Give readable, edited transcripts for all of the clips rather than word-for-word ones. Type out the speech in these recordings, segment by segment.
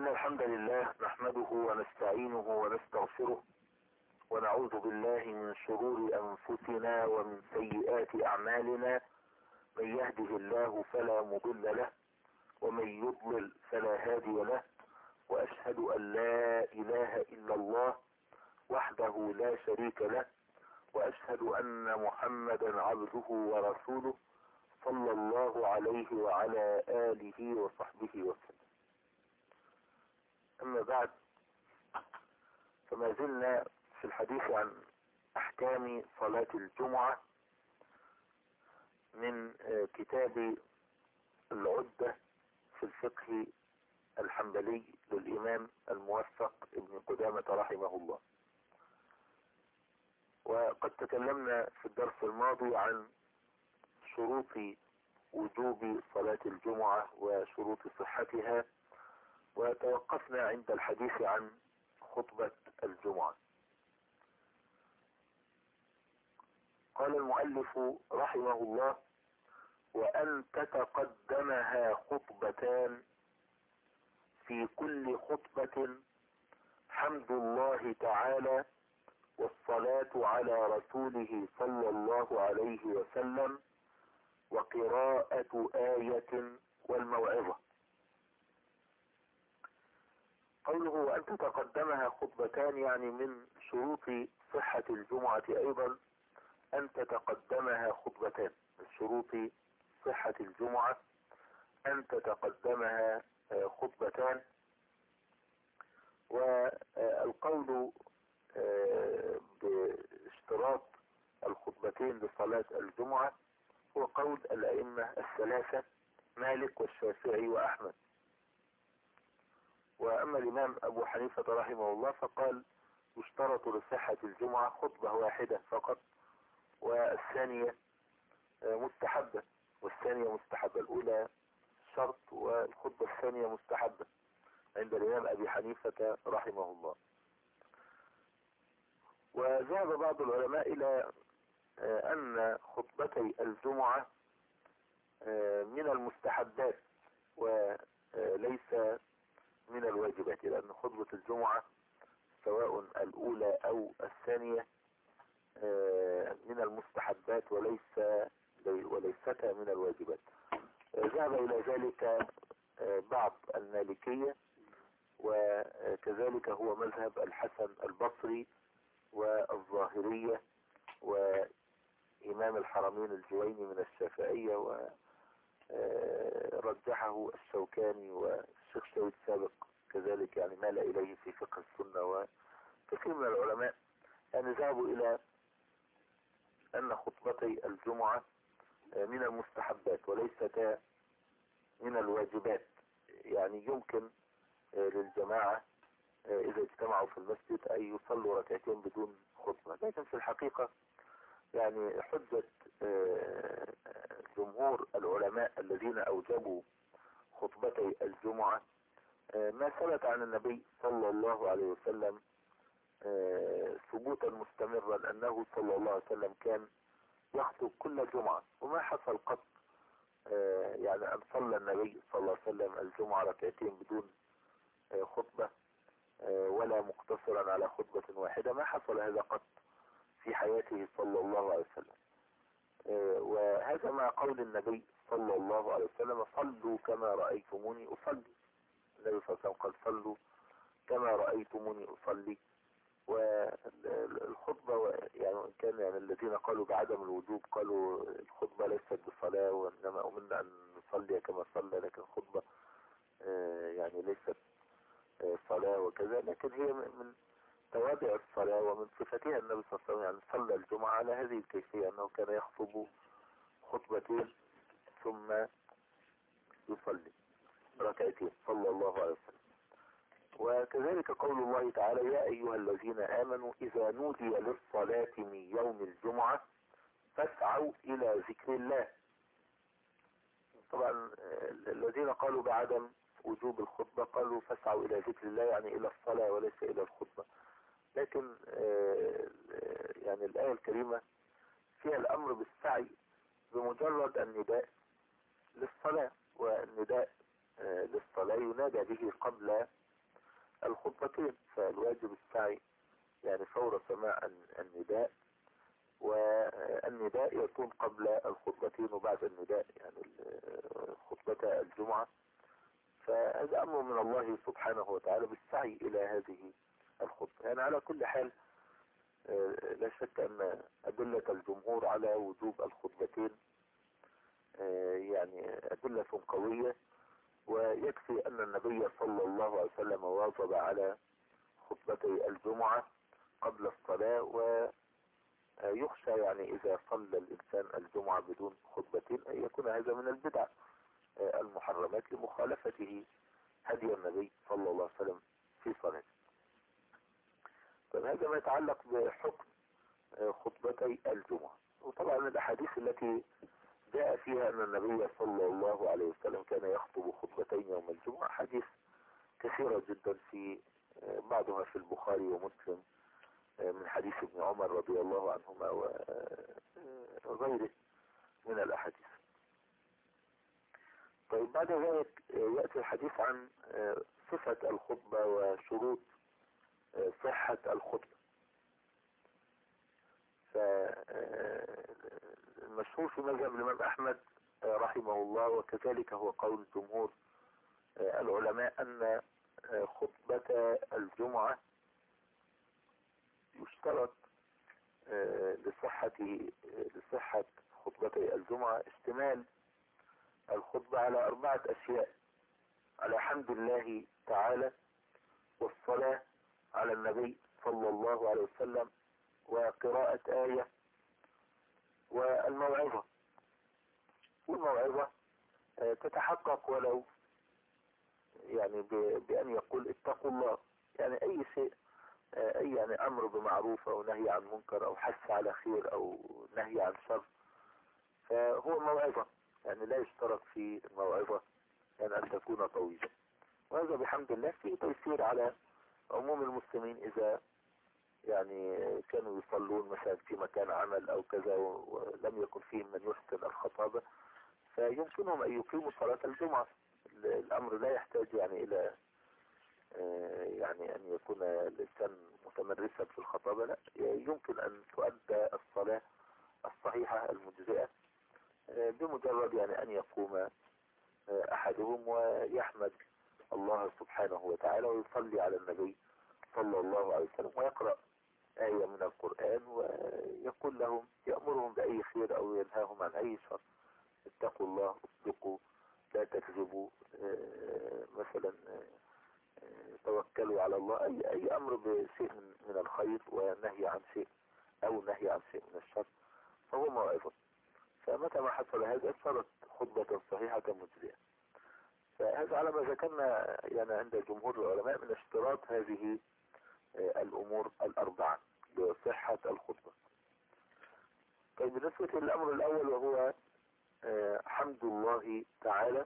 إن الحمد لله نحمده ونستعينه ونستغفره ونعوذ بالله من شرور أنفسنا ومن سيئات أعمالنا. من يهده الله فلا مضل له ومن يضلل فلا هادي له، وأشهد أن لا إله إلا الله وحده لا شريك له، وأشهد أن محمدا عبده ورسوله صلى الله عليه وعلى آله وصحبه وسلم. أما بعد، فما زلنا في الحديث عن أحكام صلاة الجمعة من كتاب العدة في الفقه الحنبلي للإمام الموفق ابن قدامة رحمه الله. وقد تكلمنا في الدرس الماضي عن شروط وجوب صلاة الجمعة وشروط صحتها، وتوقفنا عند الحديث عن خطبة الجمعة. قال المؤلف رحمه الله: وأن تتقدمها خطبتان، في كل خطبة حمد الله تعالى والصلاة على رسوله صلى الله عليه وسلم وقراءة آية والموعظة. قوله وأن تتقدمها خطبتان يعني من شروط صحة الجمعة أيضا أن تتقدمها خطبتان. من شروط صحة الجمعة أن تتقدمها خطبتان. والقول باشتراط الخطبتين لصلاة الجمعة هو قول الأئمة الثلاثة مالك والشافعي وأحمد. وأما الإمام أبو حنيفة رحمه الله فقال يشترط لصحة الجمعة خطبة واحدة فقط، والثانية مستحبة. الأولى شرط والخطبة الثانية مستحبة عند الإمام أبي حنيفة رحمه الله. وذهب بعض العلماء إلى أن خطبتي الجمعة من المستحبات وليس من الواجبات، لأن خطبة الجمعة سواء الأولى أو الثانية من المستحبات وليستا من الواجبات. ذهب إلى ذلك بعض المالكية، وكذلك هو مذهب الحسن البصري والظاهرية وإمام الحرمين الجويني من الشافعية، ورجحه الشوكاني والشيخ شويد السابق كذلك، يعني مال إليه في فقه السنة. وكثير من العلماء يعني ذهبوا إلى أن خطبتي الجمعة من المستحبات وليست من الواجبات. يعني يمكن للجماعة إذا اجتمعوا في المسجد أن يصلوا ركعتين بدون خطبة، لكن في الحقيقة يعني حجة جمهور العلماء الذين أوجبوا خطبتي الجمعة ما ثبت عن النبي صلى الله عليه وسلم ثبوتا مستمرا أنه صلى الله عليه وسلم كان يخطب كل جمعة، وما حصل قط يعني أن صلى النبي صلى الله عليه وسلم الجمعة ركعتين بدون خطبة ولا مقتصرا على خطبة واحدة. ما حصل هذا قط في حياته صلى الله عليه وسلم. وهذا مع قول النبي صلى الله عليه وسلم: صلوا كما رأيتموني أصلي. النبي صلى الله عليه وسلم قال: صلوا كما رأيتموني أصلي. والخطبة يعني إن كان يعني الذين قالوا بعدم الوجوب قالوا الخطبة ليست بصلاة، وإنما أمرنا أن نصلي كما صلى، لكن الخطبة يعني ليست صلاة وكذا، لكن هي من توابع الصلاة ومن صفتها. النبي صلى الله عليه وسلم يعني صلى الجمعة على هذه الكيفية، أنه كان يخطب خطبتين ثم يصلي ركعتين صلى الله عليه وسلم. وكذلك قول الله تعالى: يا أيها الذين آمنوا إذا نودي للصلاة من يوم الجمعة فاسعوا إلى ذكر الله. طبعا الذين قالوا بعدم وجوب الخطبة قالوا فاسعوا إلى ذكر الله، يعني إلى الصلاة وليس إلى الخطبة. لكن يعني الآية الكريمة فيها الأمر بالسعي بمجرد النداء للصلاة، والنداء للصلاة ينادى به قبل الخطبتين، فالواجب السعي يعني فور سماع النداء، والنداء يكون قبل الخطبتين وبعد النداء، يعني خطبة الجمعة. فهذا أمر من الله سبحانه وتعالى بالسعي إلى هذه الخطبة. يعني على كل حال لا شك أن أدلة الجمهور على وجوب الخطبتين يعني أدلة قوية، ويكفي أن النبي صلى الله عليه وسلم واظب على خطبتي الجمعة قبل الصلاة. ويخشى يعني إذا صلى الإنسان الجمعة بدون خطبتين أن يكون هذا من البدع المحرمات لمخالفته هدي النبي صلى الله عليه وسلم في صلاته. فهذا ما يتعلق بحكم خطبتي الجمعة. وطبعا الأحاديث التي جاء فيها أن النبي صلى الله عليه وسلم كان يخطب خطبتين يوم الجمعة حديث كثيرة جدا، في بعضها في البخاري ومسلم من حديث ابن عمر رضي الله عنهما وغيره من الأحاديث. طيب بعد ذلك يأتي الحديث عن صفة الخطبة وشروط صحة الخطبة. فالمشهور في مذهب الإمام أحمد رحمه الله، وكذلك هو قول جمهور العلماء، أن خطبة الجمعة يشترط لصحة خطبتي الجمعة اشتمال الخطبة على 4 أشياء: على حمد الله تعالى، والصلاة على النبي صلى الله عليه وسلم، وقراءة آية، والموعظة. والموعظة تتحقق ولو يعني بأن يقول اتقوا الله، يعني أي شيء، أي يعني أمر بمعروف أو نهي عن منكر أو حث على خير أو نهي عن شر، فهو موعظة. يعني لا يشترط في الموعظة يعني أن تكون طويلة. وهذا بحمد الله فيه تيسير على عموم المسلمين إذا يعني كانوا يصلون مثلا في مكان عمل أو كذا ولم يكن فيهم من يحسن الخطابة، فيمكنهم أن يقيموا صلاة الجمعة. الأمر لا يحتاج يعني إلى يعني أن يكون الإنسان متمرسا في الخطابة، لا، يمكن أن تؤدى الصلاة الصحيحة المجزئة بمجرد يعني أن يقوم أحدهم ويحمد الله سبحانه وتعالى ويصلي على النبي صلى الله عليه وسلم ويقرأ آية من القرآن ويقول لهم، يأمرهم بأي خير أو ينهاهم عن أي شر: اتقوا الله، اصدقوا، لا تكذبوا، مثلا توكلوا على الله، أي أمر بشيء من الخير ونهي عن شيء أو نهي عن شيء من الشر، فهو موعظة. فمتى ما حصل هذا صارت خطبة صحيحة مجزئة. فهذا على ما ذكرنا يعني عند جمهور العلماء من اشتراط هذه الأمور ال4 لصحة الخطبة. طيب بالنسبة للأمر الأول وهو حمد الله تعالى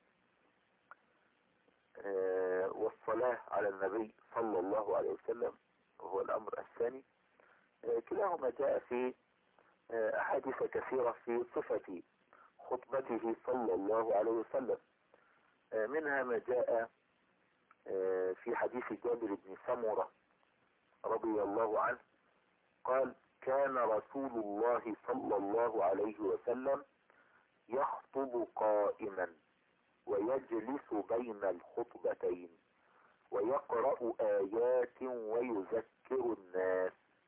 والصلاة على النبي صلى الله عليه وسلم وهو الأمر الثاني، كلاهما جاء في أحاديث كثيرة في صفة خطبته صلى الله عليه وسلم. منها ما جاء في حديث جابر بن سمرة رضي الله عنه قال: كان رسول الله صلى الله عليه وسلم يخطب قائما ويجلس بين الخطبتين ويقرأ آيات ويذكر الناس.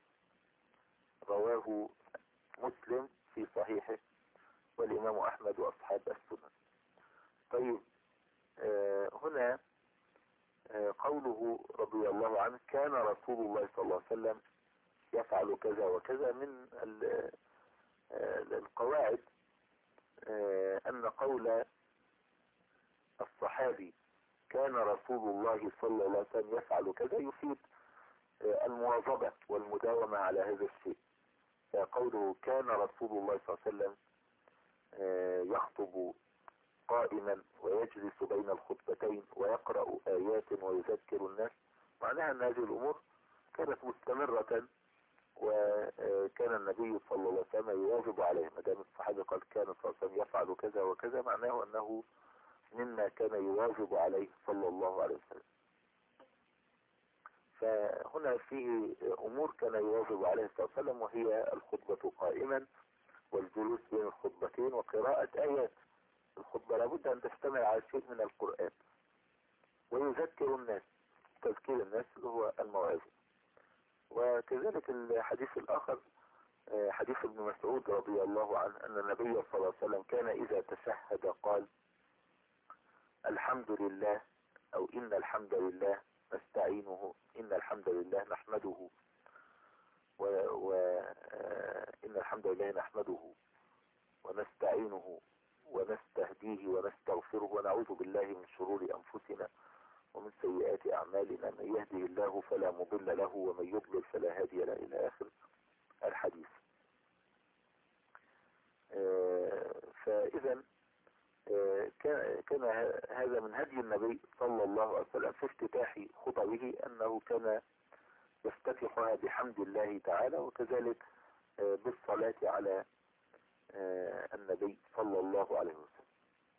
رواه مسلم في صحيحه والإمام أحمد وأصحاب السنن. طيب هنا قوله رضي الله عنه كان رسول الله صلى الله عليه وسلم يفعل كذا وكذا، من القواعد أن قول الصحابي كان رسول الله صلى الله عليه وسلم يفعل كذا يفيد المواظبة والمداومة على هذا الشيء. فقوله كان رسول الله صلى الله عليه وسلم يخطب قائما ويجلس بين الخطبتين ويقرأ آيات ويذكر الناس، معناها أن هذه الأمور كانت مستمرة وكان النبي صلى الله عليه وسلم يواظب عليه. ما دام الصحابي قال كان صلى الله عليه وسلم يفعل كذا وكذا، معناه أنه مما كان يواظب عليه صلى الله عليه وسلم. هنا فيه أمور كان يواظب عليه الصلاة والسلام، وهي الخطبة قائما، والجلوس بين الخطبتين، وقراءة آيات. الخطبة لابد أن تشتمل على شيء من القرآن، ويذكر الناس، تذكير الناس اللي هو الموعظة. وكذلك الحديث الآخر حديث ابن مسعود رضي الله عنه أن النبي صلى الله عليه وسلم كان إذا تشهد قال: الحمد لله، أو إن الحمد لله نستعينه، إن الحمد لله نحمده، إن الحمد لله نحمده ونستعينه ونستهديه ونستغفره ونعوذ بالله من شرور أنفسنا ومن سيئات أعمالنا، من يهده الله فلا مضل له ومن يضلل فلا هادي له، إلى آخر الحديث. فإذا كان هذا من هدي النبي صلى الله عليه وسلم في افتتاح خطبه، أنه كان يفتتحها بحمد الله تعالى، وكذلك بالصلاة على النبي صلى الله عليه وسلم.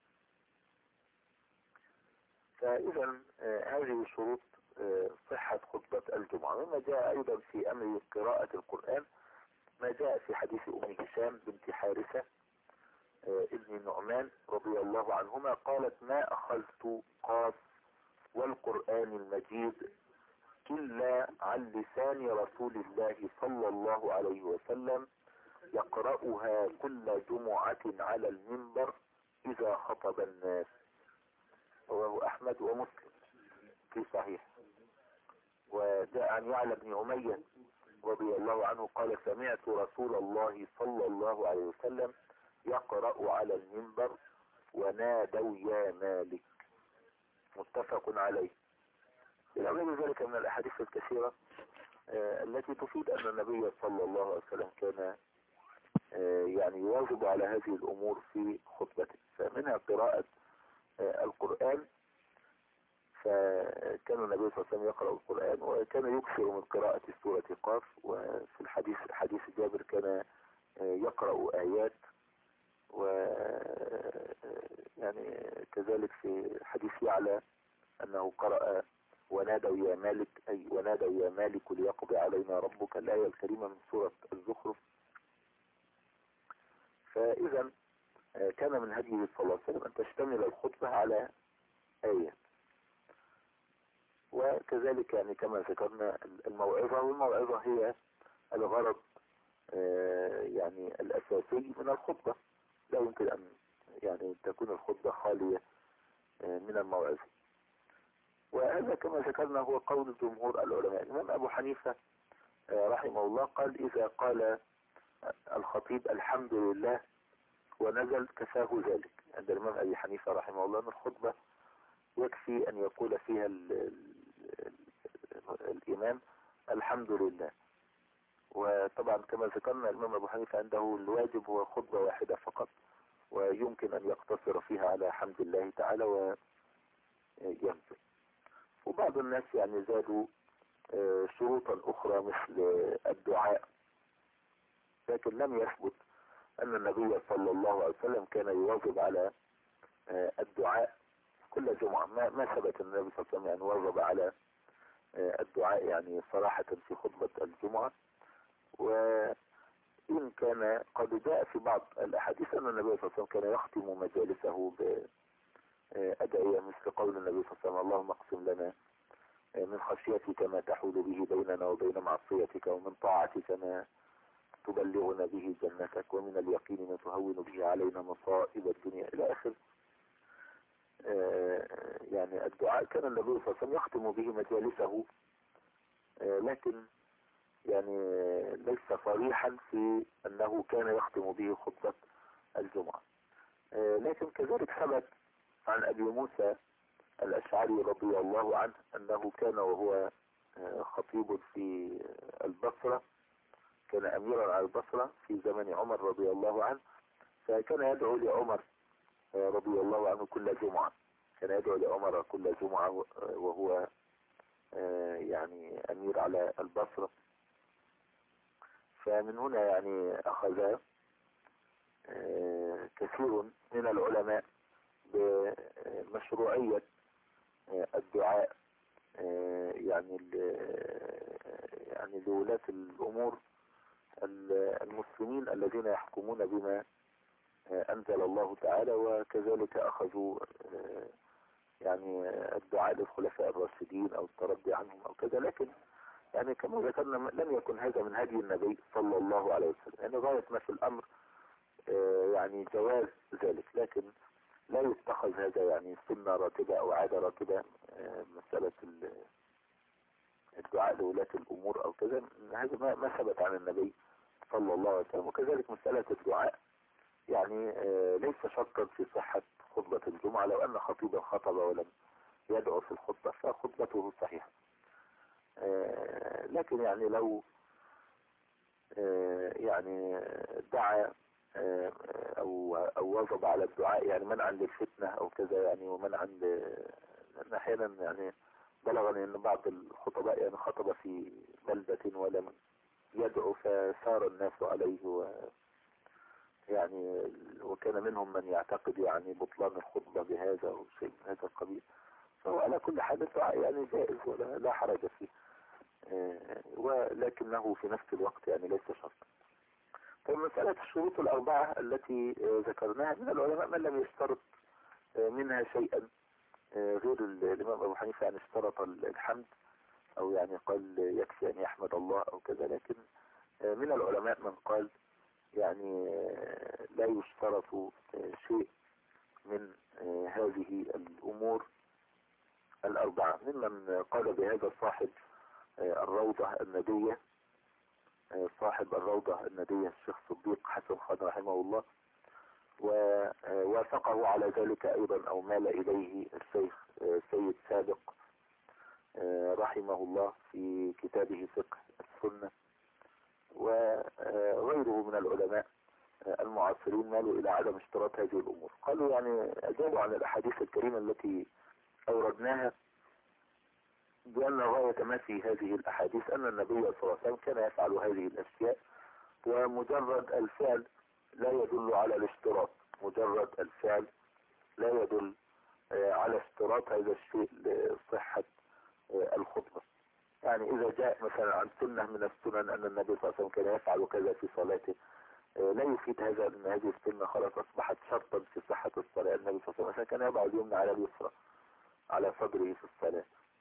فإذا هذه شروط صحة خطبة الجمعة. مما جاء أيضا في أمر قراءة القرآن ما جاء في حديث أم هشام بنت حارثة ابن النعمان رضي الله عنهما قالت: ما أخذت قاف والقرآن المجيد إلا عن لسان رسول الله صلى الله عليه وسلم يقرأها كل جمعة على المنبر إذا خطب الناس. رواه أحمد ومسلم في صحيح. وجاء عن يعلى بن أمية رضي الله عنه قال: سمعت رسول الله صلى الله عليه وسلم يقرأ على المنبر ونادوا يا مالك. متفق عليه. إلى غير ذلك من الأحاديث الكثيرة التي تفيد أن النبي صلى الله عليه وسلم كان يعني يواظب على هذه الأمور في خطبته. فمنها قراءة القرآن، فكان النبي صلى الله عليه وسلم يقرأ القرآن، وكان يكثر من قراءة سورة قاف. وفي الحديث حديث جابر كان يقرأ آيات، و يعني كذلك في حديث يعلى أنه قرأ ونادوا يا مالك، أي ونادوا يا مالك ليقضي علينا ربك، الآية الكريمة من سورة الزخرف. فإذا كان من هديه صلى الله عليه وسلم أن تشتمل الخطبة على آية. وكذلك يعني كما ذكرنا الموعظة، والموعظة هي الغرض يعني الأساسي من الخطبة. لا يمكن أن يعني تكون الخطبة خالية من الموعظة. وهذا كما ذكرنا هو قول جمهور العلماء. الإمام أبو حنيفة رحمه الله قال: إذا قال الخطيب الحمد لله ونزل كفاه ذلك. عند الإمام أبي حنيفة رحمه الله أن الخطبة يكفي أن يقول فيها الإمام الحمد لله. وطبعا كما ذكرنا الإمام أبو حنيفة عنده الواجب هو خطبة واحدة فقط، ويمكن أن يقتصر فيها على حمد الله تعالى وينزل. وبعض الناس يعني زادوا شروطا أخرى مثل الدعاء، لكن لم يثبت أن النبي صلى الله عليه وسلم كان يواظب على الدعاء كل جمعة. ما ثبت أن النبي صلى الله عليه وسلم يعني واظب على الدعاء يعني صراحة في خطبة الجمعة. وإن كان قد جاء في بعض الأحاديث أن النبي صلى الله عليه وسلم كان يختم مجالسه بأدعية مثل قول النبي صلى الله عليه وسلم: اللهم اقسم لنا من خشيتك ما تحول به بيننا وبين معصيتك، ومن طاعتك ما تبلغنا به جنتك، ومن اليقين ما تهون به علينا مصائب الدنيا، إلى آخر يعني الدعاء. كان النبي صلى الله عليه وسلم يختم به مجالسه، لكن يعني ليس صريحا في أنه كان يختم به خطبة الجمعة. لكن كذلك ثبت عن أبي موسى الأشعري رضي الله عنه أنه كان وهو خطيب في البصرة، كان أميرا على البصرة في زمن عمر رضي الله عنه، فكان يدعو لعمر رضي الله عنه كل جمعة. كان يدعو لعمر كل جمعة وهو يعني أمير على البصرة. فمن هنا يعني أخذ كثير من العلماء بمشروعية الدعاء يعني يعني لولاة الأمور المسلمين الذين يحكمون بما أنزل الله تعالى، وكذلك أخذوا يعني الدعاء للخلفاء الراشدين أو الترضي عنهم أو كذا. لكن يعني كما ذكرنا لم يكن هذا من هدي النبي صلى الله عليه وسلم، يعني غاية ما في الأمر يعني جواز ذلك، لكن لا يتخذ هذا يعني سنة راتبة أو عادة راتبة. مسألة الدعاء لولاة الأمور أو كذا، هذا ما ثبت عن النبي صلى الله عليه وسلم. وكذلك مسألة الدعاء يعني ليس شرطا في صحة خطبة الجمعة. لو أن خطيبا خطب ولم يدعو في الخطبة فخطبته صحيحة، لكن يعني لو يعني دعا أو واظب على الدعاء يعني منعا للفتنة أو كذا يعني، ومنعا لأن أحيانا يعني بلغني أن بعض الخطباء يعني خطب في بلدة ولم يدعو فثار الناس عليه، يعني وكان منهم من يعتقد يعني بطلان الخطبة بهذا أو شيء من هذا القبيل. فهو على كل حال الدعاء يعني جائز ولا لا حرج فيه، ولكنه في نفس الوقت يعني ليس شرطا. طيب مسألة الشروط الأربعة التي ذكرناها، من العلماء من لم يشترط منها شيئا غير الإمام أبو حنيفة، يعني اشترط الحمد أو يعني قال يكفي أن يحمد الله أو كذا. لكن من العلماء من قال يعني لا يشترط شيء من هذه الأمور الأربعة. ممن قال بهذا صاحب الروضة الندية، صاحب الروضة الندية الشيخ صديق حسن خان رحمه الله، ووافقه على ذلك أيضا أو مال إليه الشيخ سيد سابق رحمه الله في كتابه فقه السنة، وغيره من العلماء المعاصرين مالوا إلى عدم اشتراط هذه الأمور. قالوا يعني أجابوا عن الأحاديث الكريمة التي أوردناها بأن غاية ما في هذه الأحاديث أن النبي صلى الله عليه وسلم كان يفعل هذه الأشياء، ومجرد الفعل لا يدل على الاشتراط، مجرد الفعل لا يدل على اشتراط هذا الشيء لصحة الخطبة. يعني إذا جاء مثلا عن سنة من السنن أن النبي صلى الله عليه وسلم كان يفعل كذا في صلاته، لا يفيد هذا أن هذه السنة خلاص أصبحت شرطا في صحة الصلاة. النبي صلى الله عليه وسلم كان يضع اليمنى على اليسرى على صدره في الصلاة،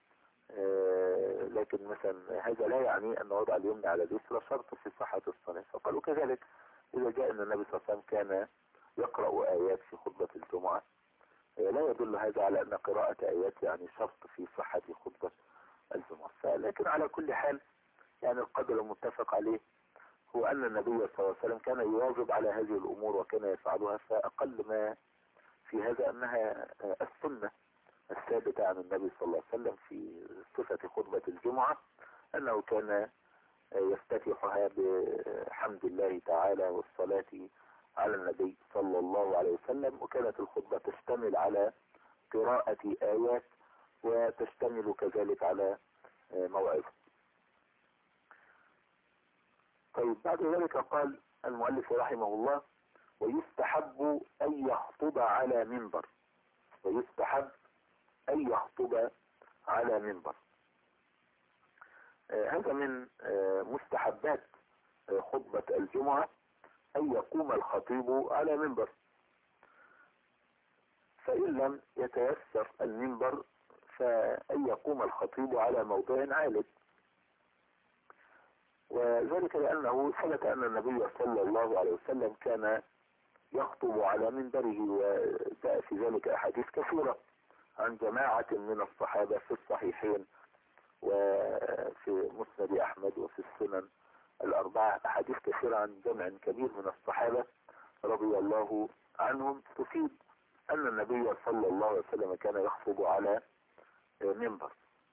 لكن مثلا هذا لا يعني أن وضع اليمنى على اليسرى شرط في صحة الصلاة. فقالوا كذلك إذا جاء أن النبي صلى الله عليه وسلم كان يقرأ آيات في خطبة الجمعة، لا يدل هذا على أن قراءة آيات يعني شرط في صحة خطبة الجمعة. لكن على كل حال يعني القدر المتفق عليه هو أن النبي صلى الله عليه وسلم كان يواظب على هذه الأمور وكان يفعلها، فأقل ما في هذا أنها السنة الثابتة عن النبي صلى الله عليه وسلم في صفة خطبة الجمعة أنه كان يفتتحها بحمد الله تعالى والصلاة على النبي صلى الله عليه وسلم، وكانت الخطبة تشتمل على قراءة آيات وتشتمل كذلك على موعظة. طيب بعد ذلك قال المؤلف رحمه الله: ويستحب أن يخطب على منبر، ويستحب أن يخطب على منبر. هذا من مستحبات خطبة الجمعة أن يقوم الخطيب على منبر، فإن لم يتيسر المنبر فأن يقوم الخطيب على موضع عالٍ، وذلك لأنه ثبت أن النبي صلى الله عليه وسلم كان يخطب على منبره، وجاء في ذلك أحاديث كثيرة عن جماعة من الصحابة في الصحيحين وفي مسند أحمد وفي السنن الأربعة، أحاديث كثيرة عن جمع كبير من الصحابة رضي الله عنهم تفيد أن النبي صلى الله عليه وسلم كان يخطب على منبر.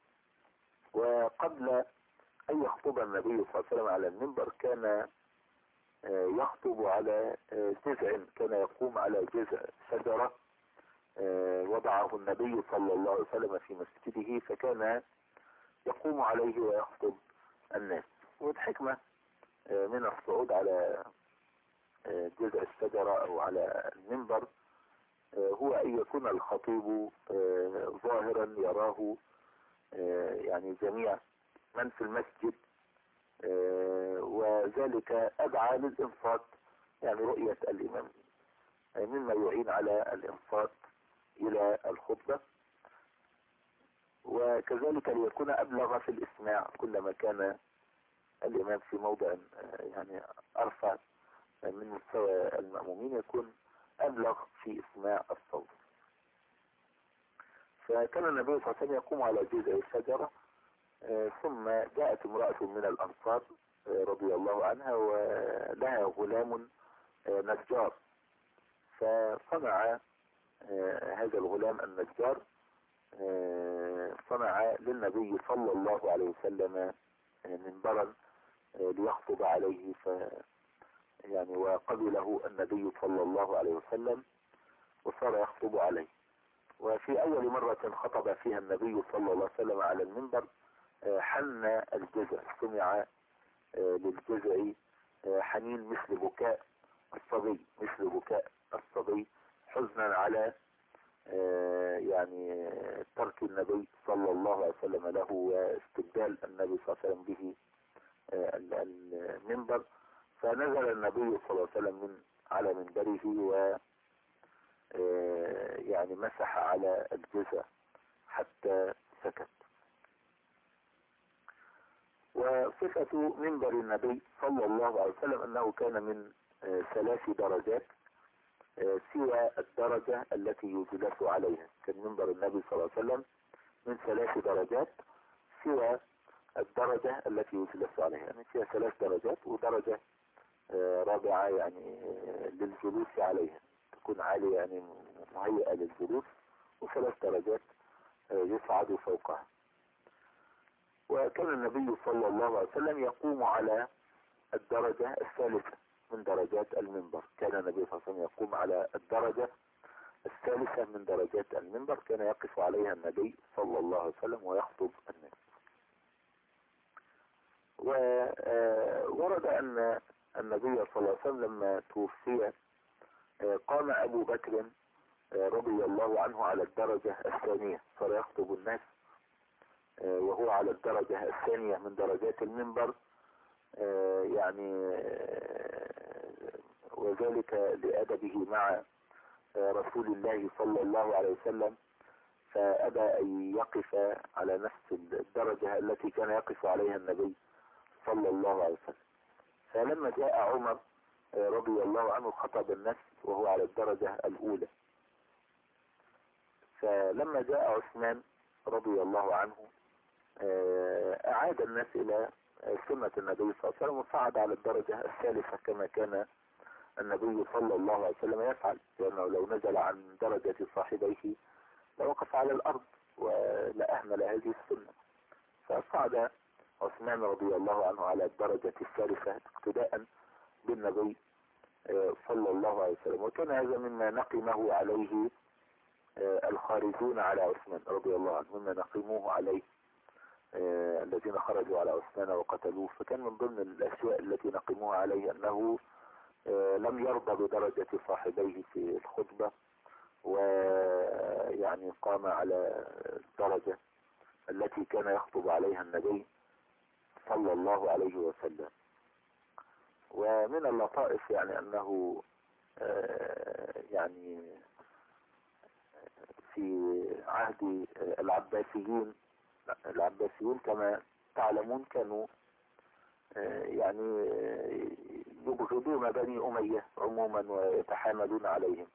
وقبل أن يخطب النبي صلى الله عليه وسلم على المنبر كان يخطب على جذع، كان يقوم على جذع شجرة وضعه النبي صلى الله عليه وسلم في مسجده، فكان يقوم عليه ويخطب الناس. والحكمة من الصعود على جذع الشجرة أو على المنبر هو أن يكون الخطيب ظاهرا يراه يعني يعني جميع من في المسجد، وذلك أدعى للإنصات، يعني رؤية الإمام مما يعين على الإنصات إلى الخطبة، وكذلك ليكون أبلغ في الإسماع كلما كان الإمام في موضع يعني أرفع من مستوى المأمومين يكون أبلغ في إسماع الصوت. فكان النبي صلى الله عليه وسلم يقوم على جذع الشجرة، ثم جاءت امرأة من الأنصار رضي الله عنها ولها غلام نجار، فصنع هذا الغلام النجار صنع للنبي صلى الله عليه وسلم منبرا ليخطب عليه، يعني وقبله النبي صلى الله عليه وسلم وصار يخطب عليه. وفي أول مرة خطب فيها النبي صلى الله عليه وسلم على المنبر حن الجذع، سمع للجذع حنين مثل بكاء الصبي حزنا على يعني ترك النبي صلى الله عليه وسلم له واستبدال النبي صلى الله عليه وسلم به المنبر. فنزل النبي صلى الله عليه وسلم على منبره و يعني مسح على الجذع حتى سكت. وصفة منبر النبي صلى الله عليه وسلم أنه كان من 3 درجات سوى الدرجة التي يجلس عليها. كان منبر النبي صلى الله عليه وسلم من 3 درجات سوى الدرجة التي يجلس عليها، يعني فيها 3 درجات ودرجة رابعة يعني للجلوس عليها، تكون عالية يعني مهيئة للجلوس، و3 درجات يصعد فوقها. وكان النبي صلى الله عليه وسلم يقوم على الدرجة الثالثة من درجات المنبر. كان النبي صلى الله عليه وسلم يقوم على الدرجة الثالثة من درجات المنبر، كان يقف عليها النبي صلى الله عليه وسلم ويخطب الناس. وورد أن النبي صلى الله عليه وسلم لما توفي قام أبو بكر رضي الله عنه على الدرجة الثانية، صار يخطب الناس وهو على الدرجة الثانية من درجات المنبر، يعني وذلك لأدبه مع رسول الله صلى الله عليه وسلم، فأبى أن يقف على نفس الدرجة التي كان يقف عليها النبي صلى الله عليه وسلم. فلما جاء عمر رضي الله عنه خطب الناس وهو على الدرجة الأولى. فلما جاء عثمان رضي الله عنه أعاد الناس إلى سنة النبي صلى الله عليه وسلم وصعد على الدرجة الثالثة كما كان النبي صلى الله عليه وسلم يفعل، لأنه لو نزل عن درجة صاحبيه لوقف على الأرض ولا أهمل هذه السنة. فصعد عثمان رضي الله عنه على الدرجة الثالثة اقتداء بالنبي صلى الله عليه وسلم. وكان هذا مما نقمه عليه الخارجون على عثمان رضي الله عنه، مما نقموه عليه الذين خرجوا على عثمان وقتلوه. فكان من ضمن الأشياء التي نقموها عليه أنه لم يرضى بدرجة صاحبيه في الخطبة، ويعني قام على الدرجة التي كان يخطب عليها النبي صلى الله عليه وسلم. ومن اللطائف يعني أنه يعني في عهد العباسيين كما تعلمون كانوا يعني يبغضون بني أمية عموما ويتحاملون عليهم.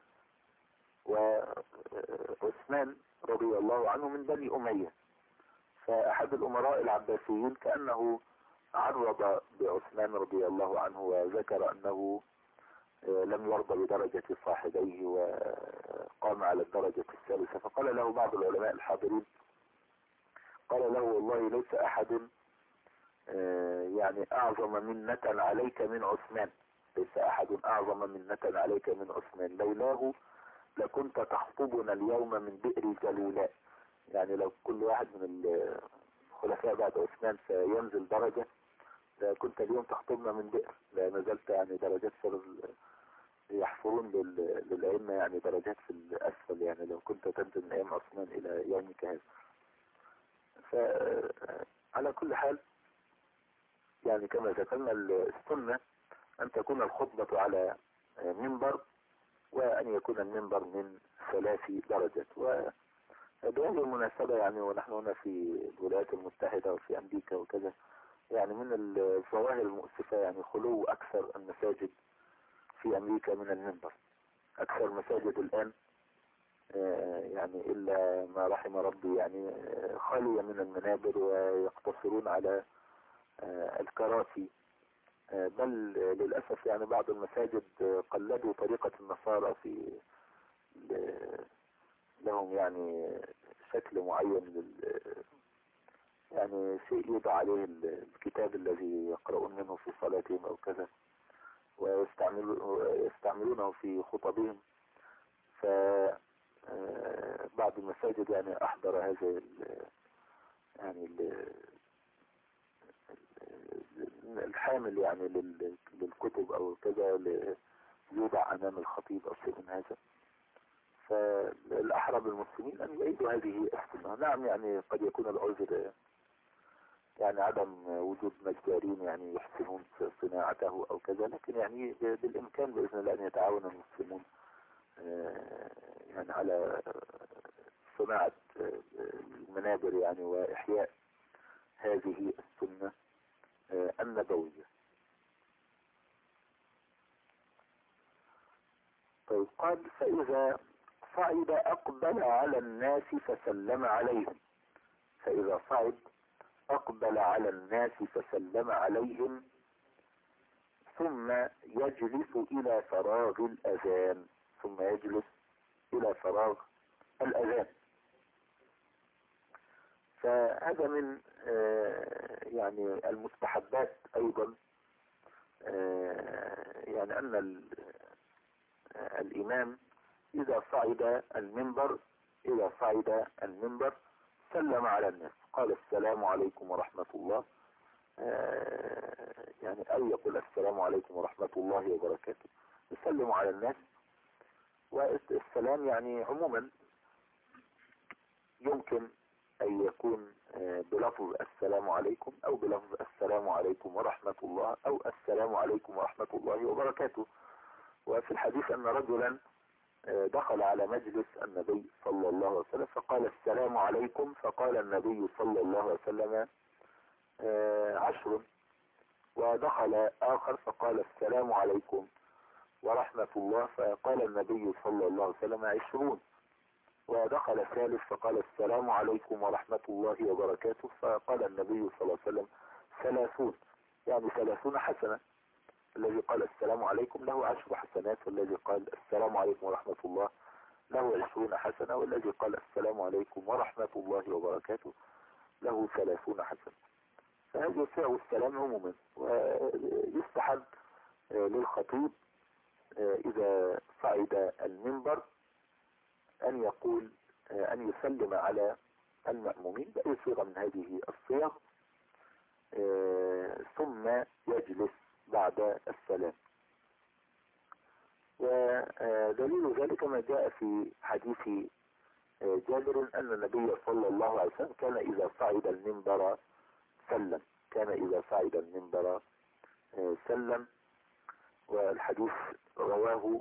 وعثمان رضي الله عنه من بني أمية، فأحد الأمراء العباسيين كأنه عرض بعثمان رضي الله عنه وذكر أنه لم يرضى بدرجة صاحبيه وقام على الدرجة الثالثة. فقال له بعض العلماء الحاضرين، قال له والله ليس أحد يعني أعظم منة عليك من عثمان، ليس أحد أعظم منة عليك من عثمان، لولاه لكنت تخطبنا اليوم من بئر جلولاء. يعني لو كل واحد من الخلفاء بعد عثمان سينزل درجة كنت اليوم تخطبنا من بئر، لا نزلت يعني درجات يحفرون للأئمة يعني درجات في الأسفل، يعني لو كنت تنزل من أيام عثمان إلى يومك هذا. فعلى كل حال يعني كما ذكرنا السنة أن تكون الخطبة على منبر، وأن يكون المنبر من 3 درجات. وبهذه المناسبة يعني ونحن هنا في الولايات المتحدة وفي أمريكا وكذا، يعني من الظواهر المؤسفة يعني خلو أكثر المساجد في أمريكا من المنبر. أكثر المساجد الآن يعني إلا ما رحم ربي يعني خالية من المنابر، ويقتصرون على الكراسي. بل للأسف يعني بعض المساجد قلدوا طريقة النصارى في لهم يعني شكل معين يعني شيء يوضع عليه الكتاب الذي يقرؤون منه في صلاتهم أو كذا، ويستعملونه في خطبهم. فبعض المساجد يعني أحضر هذا يعني الحامل يعني للكتب أو كذا يوضع أمام الخطيب أو شيء من هذا. فالأحرى بالمسلمين أن يعيدوا هذه السنة. نعم يعني قد يكون العذر يعني عدم وجود نجارين يعني يحسنون صناعته أو كذا، لكن يعني بالإمكان بإذن الله أن يتعاون المسلمون يعني على صناعة المنابر يعني وإحياء هذه السنة النبوية. طيب قال فإذا صعد أقبل على الناس فسلم عليهم. فإذا صعد أقبل على الناس فسلم عليهم، ثم يجلس إلى فراغ الأذان. ثم يجلس إلى فراغ الأذان. فهذا من يعني المستحبات أيضا، يعني أن الإمام إذا صعد المنبر سلم على الناس، قال السلام عليكم ورحمة الله، يعني أو يقول السلام عليكم ورحمة الله وبركاته، يسلم على الناس. والسلام يعني عموما يمكن أن يكون بلفظ السلام عليكم، أو بلفظ السلام عليكم ورحمة الله، أو السلام عليكم ورحمة الله وبركاته. وفي الحديث أن رجلا دخل على مجلس النبي صلى الله عليه وسلم فقال السلام عليكم، فقال النبي صلى الله عليه وسلم 10. ودخل آخر فقال السلام عليكم ورحمة الله، فقال النبي صلى الله عليه وسلم 20. ودخل ثالث فقال السلام عليكم ورحمة الله وبركاته، فقال النبي صلى الله عليه وسلم 30، يعني 30 حسنة. الذي قال السلام عليكم له 10 حسنات، والذي قال السلام عليكم ورحمة الله له 20 حسنة، والذي قال السلام عليكم ورحمة الله وبركاته له 30 حسنة. فهذا سعر السلام عموما. ويستحب للخطيب إذا صعد المنبر أن يقول أن يسلم على المأمومين بأي صيغة من هذه الصيغ، ثم يجلس بعد السلام. ودليل ذلك ما جاء في حديث جابر أن النبي صلى الله عليه وسلم كان إذا صعد المنبر سلم. سلم. والحديث رواه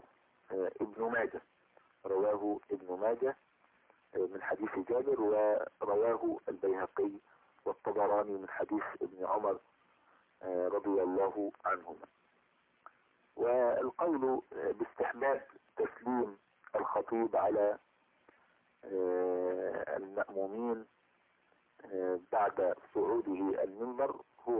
ابن ماجه من حديث جابر، ورواه البيهقي والطبراني من حديث ابن عمر رضي الله عنهما. والقول باستحباب تسليم الخطيب على المأمومين بعد صعوده المنبر هو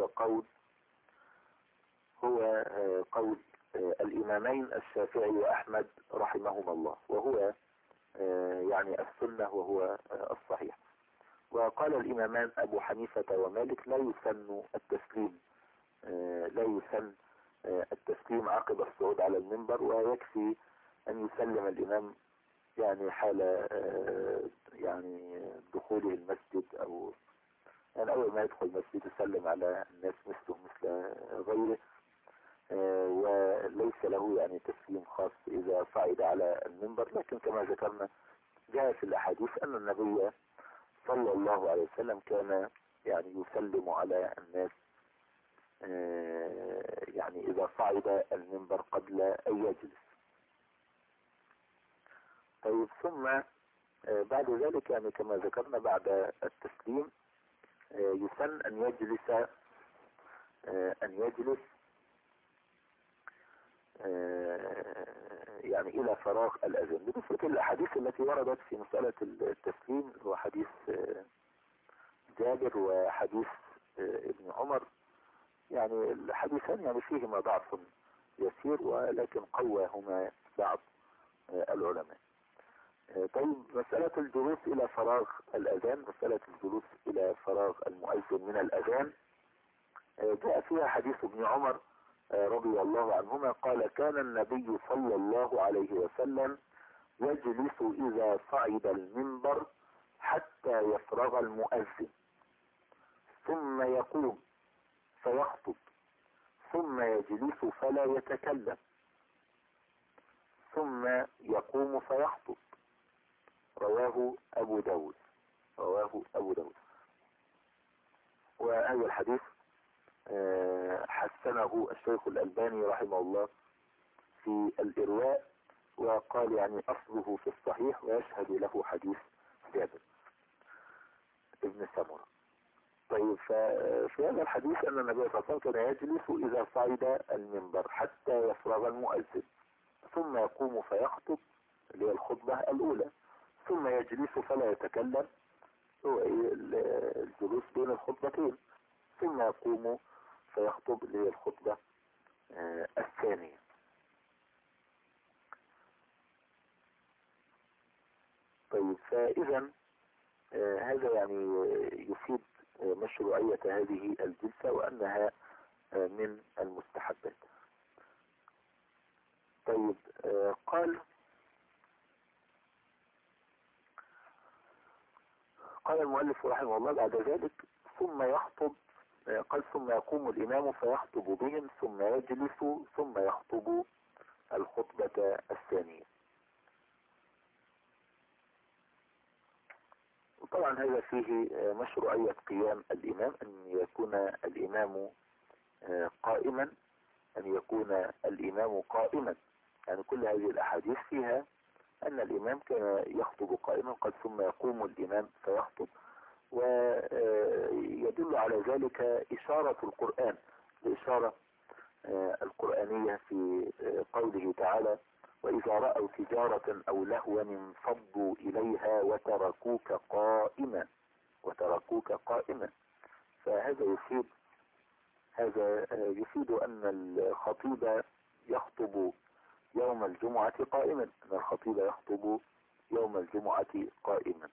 قول الإمامين الشافعي وأحمد رحمهما الله، وهو يعني السنة وهو الصحيح. وقال الإمامان أبو حنيفة ومالك لا يسن التسليم عقب الصعود على المنبر، ويكفي أن يسلم الإمام يعني حال يعني دخوله المسجد، أو يعني أول ما يدخل المسجد يسلم على الناس مثل غيره، وليس له يعني تسليم خاص إذا صعد على المنبر. لكن كما ذكرنا جاء في الأحاديث أن النبي صلى الله عليه وسلم كان يعني يسلم على الناس يعني إذا صعد المنبر قبل أن يجلس. طيب ثم بعد ذلك يعني كما ذكرنا بعد التسليم يسن أن يجلس يعني إلى فراغ الأذان، بالنسبة للأحاديث التي وردت في مسألة التسليم، هو حديث جابر وحديث ابن عمر، يعني الحديثان يعني فيهما ضعف يسير ولكن قواهما بعض العلماء. طيب مسألة الجلوس إلى فراغ الأذان، مسألة الجلوس إلى فراغ المؤذن من الأذان، جاء فيها حديث ابن عمر رضي الله عنهما قال كان النبي صلى الله عليه وسلم يجلس إذا صعد المنبر حتى يفرغ المؤذن ثم يقوم فيخطب ثم يجلس فلا يتكلم ثم يقوم فيخطب. رواه أبو داود. وهذا الحديث حسنه الشيخ الألباني رحمه الله في الإرواء، وقال يعني أصله في الصحيح ويشهد له حديث جابر ابن سمرة. طيب ففي هذا الحديث أن النبي صلى الله عليه وسلم كان يجلس إذا صعد المنبر حتى يفرغ المؤذن ثم يقوم فيخطب اللي هي الخطبة الأولى، ثم يجلس فلا يتكلم، هو الجلوس بين الخطبتين، ثم يقوم فيخطب اللي هي الخطبة الثانية. طيب فإذا هذا يعني يفيد مشروعية هذه الجلسة وأنها من المستحبات. طيب قال المؤلف رحمه الله بعد ذلك ثم يخطب، قال ثم يقوم الإمام فيخطب بهم ثم يجلس ثم يخطب الخطبة الثانية. طبعا هذا فيه مشروعية قيام الإمام، أن يكون الإمام قائما، يعني كل هذه الأحاديث فيها أن الإمام كان يخطب قائما، قد ثم يقوم الإمام فيخطب، ويدل على ذلك إشارة القرآن، الإشارة القرآنية في قوله تعالى وإذا رأوا تجارة أو لهوا انفضوا إليها وتركوك قائما. فهذا يفيد أن الخطيب يخطب يوم الجمعة قائما.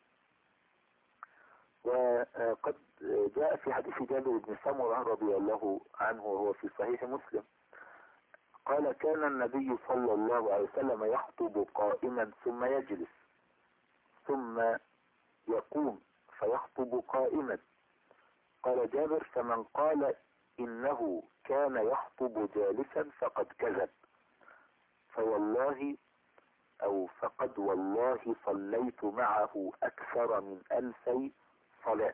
وقد جاء في حديث جابر بن سمرة رضي الله عنه وهو في صحيح مسلم قال كان النبي صلى الله عليه وسلم يخطب قائما ثم يجلس ثم يقوم فيخطب قائما. قال جابر فمن قال إنه كان يخطب جالسا فقد كذب، فقد والله صليت معه أكثر من 1000 صلاة.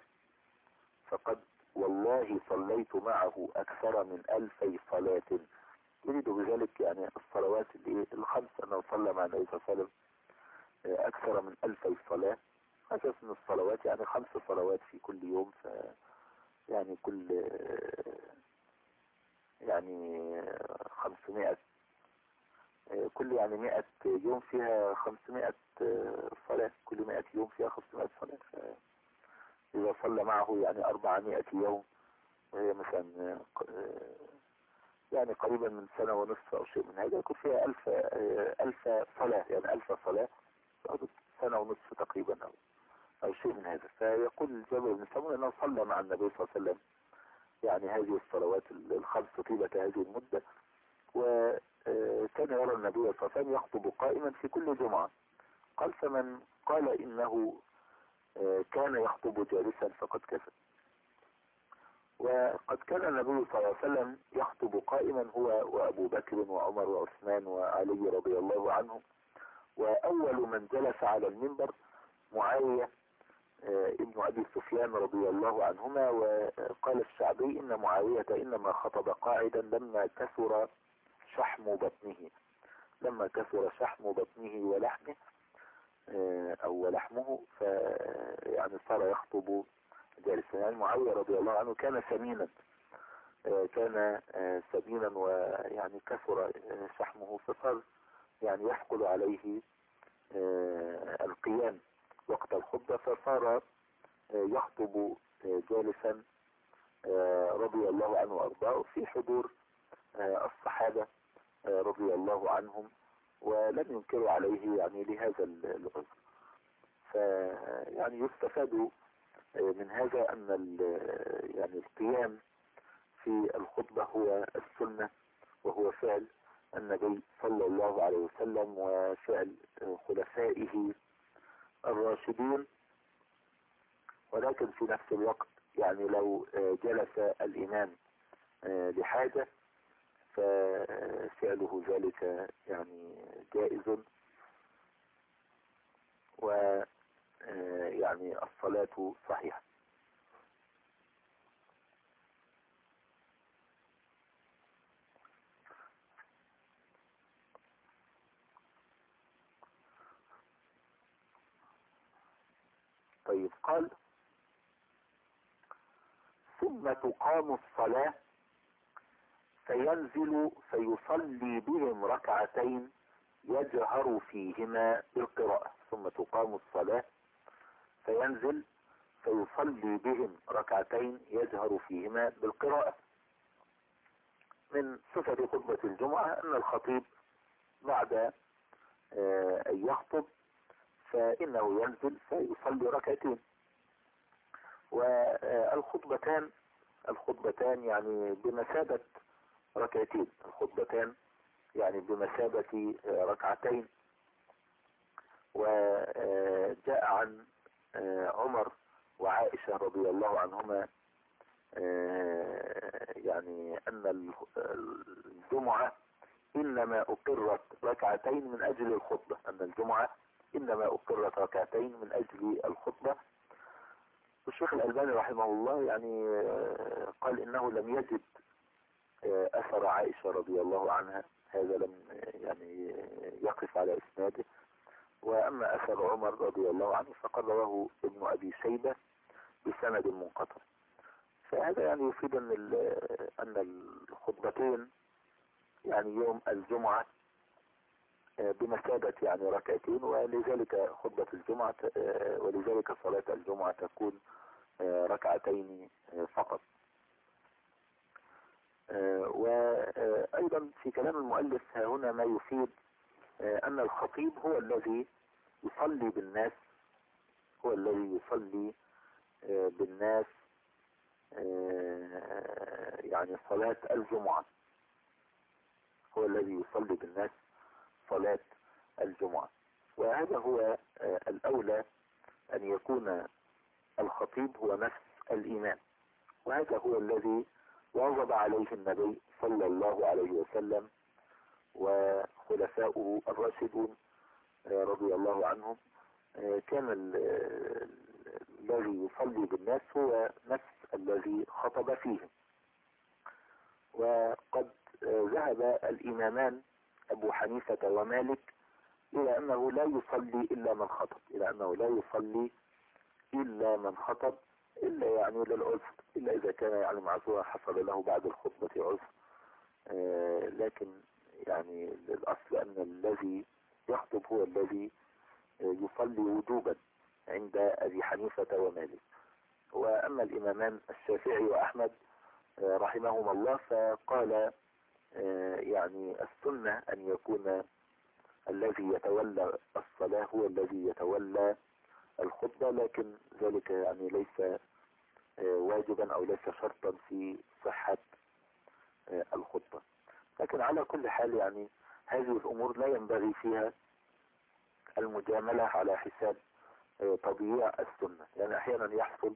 يريد بذلك يعني الصلوات الخمس، أنه صلى مع النبي صلى الله عليه وسلم أكثر من 1000 صلاة، أساس من الصلوات يعني 5 صلوات في كل يوم، يعني كل يعني 500 كل يعني 100 يوم فيها 500 صلاة، كل 100 يوم فيها 500 صلاة، فإذا صلى معه يعني 400 يوم وهي مثلا يعني قريبا من سنة ونصف أو شيء من هذا، يكون فيها 1000 صلاة، يعني 1000 صلاة سنة ونصف تقريبا أو شيء من هذا. فيقول جابر بن سمرة أنه صلى مع النبي صلى الله عليه وسلم يعني هذه الصلوات الخمس طيلة هذه المدة، وكان يرى النبي صلى الله عليه وسلم يخطب قائما في كل جمعة. قال فمن قال إنه كان يخطب جالسا فقد كذب. وقد كان النبي صلى الله عليه وسلم يخطب قائما هو وأبو بكر وعمر وعثمان وعلي رضي الله عنهم، وأول من جلس على المنبر معاوية ابن أبي سفيان رضي الله عنهما. وقال الشعبي إن معاوية إنما خطب قاعدا لما كثر شحم بطنه، لما كثر شحم بطنه ولحمه أو ولحمه، يعني صار يخطب جالسا. يعني معاوية رضي الله عنه كان سمينا، كان سمينا ويعني كثر شحمه، فصار يعني يثقل عليه القيام وقت الخطبة، فصار يخطب جالسا رضي الله عنه وارضاه في حضور الصحابة رضي الله عنهم، ولم ينكروا عليه يعني لهذا العذر. فيعني يستفاد من هذا ان يعني القيام في الخطبة هو السنة، وهو فعل النبي صلى الله عليه وسلم وفعل خلفائه الراشدين. ولكن في نفس الوقت يعني لو جلس الإمام لحاجة ففعله ذلك يعني جائز، ويعني الصلاة صحيحة. طيب قال ثم تقام الصلاة فينزل فيصلي بهم ركعتين يجهر فيهما بالقراءة. ثم تقام الصلاة فينزل فيصلي بهم ركعتين يجهر فيهما بالقراءة. من صفة خطبة الجمعة أن الخطيب بعد أن يخطب فإنه ينزل فيصلي ركعتين. والخطبتان يعني بمثابة ركعتين، الخطبتان يعني بمثابة ركعتين. وجاء عن عمر وعائشة رضي الله عنهما يعني أن الجمعة إنما أقرت ركعتين من أجل الخطبة، أن الجمعة إنما أقرت ركعتين من أجل الخطبة. والشيخ الألباني رحمه الله يعني قال إنه لم يجد أثر عائشة رضي الله عنها، هذا لم يعني يقف على إسناده. وأما أثر عمر رضي الله عنه فقد رواه ابن أبي شيبة بسند منقطع. فهذا يعني يفيد أن الخطبتين يعني يوم الجمعة بمثابة يعني ركعتين، ولذلك خطبة الجمعة ولذلك صلاة الجمعة تكون ركعتين فقط. وأيضا في كلام المؤلف ها هنا ما يفيد أن الخطيب هو الذي يصلي بالناس، هو الذي يصلي بالناس يعني صلاة الجمعة، هو الذي يصلي بالناس صلاة الجمعة. وهذا هو الأولى أن يكون الخطيب هو نفس الإمام، وهذا هو الذي واظب عليه النبي صلى الله عليه وسلم وخلفاؤه الراشدون رضي الله عنهم. كان الذي يصلي بالناس هو نفس الذي خطب فيهم. وقد ذهب الإمامان أبو حنيفة ومالك إلى أنه لا يصلي إلا من خطب، إلى أنه لا يصلي إلا من خطب، إلا يعني للعذر، إلا إذا كان يعني معذورا حصل له بعد الخطبة عذر. لكن يعني الأصل أن الذي يخطب هو الذي يصلي وجوبا عند أبي حنيفة ومالك. وأما الإمامان الشافعي وأحمد رحمهما الله فقال يعني السنة أن يكون الذي يتولى الصلاة هو الذي يتولى الخطبة، لكن ذلك يعني ليس واجبا أو ليس شرطا في صحة الخطبة. لكن على كل حال يعني هذه الأمور لا ينبغي فيها المجاملة على حساب تضييع السنة. يعني أحيانا يحصل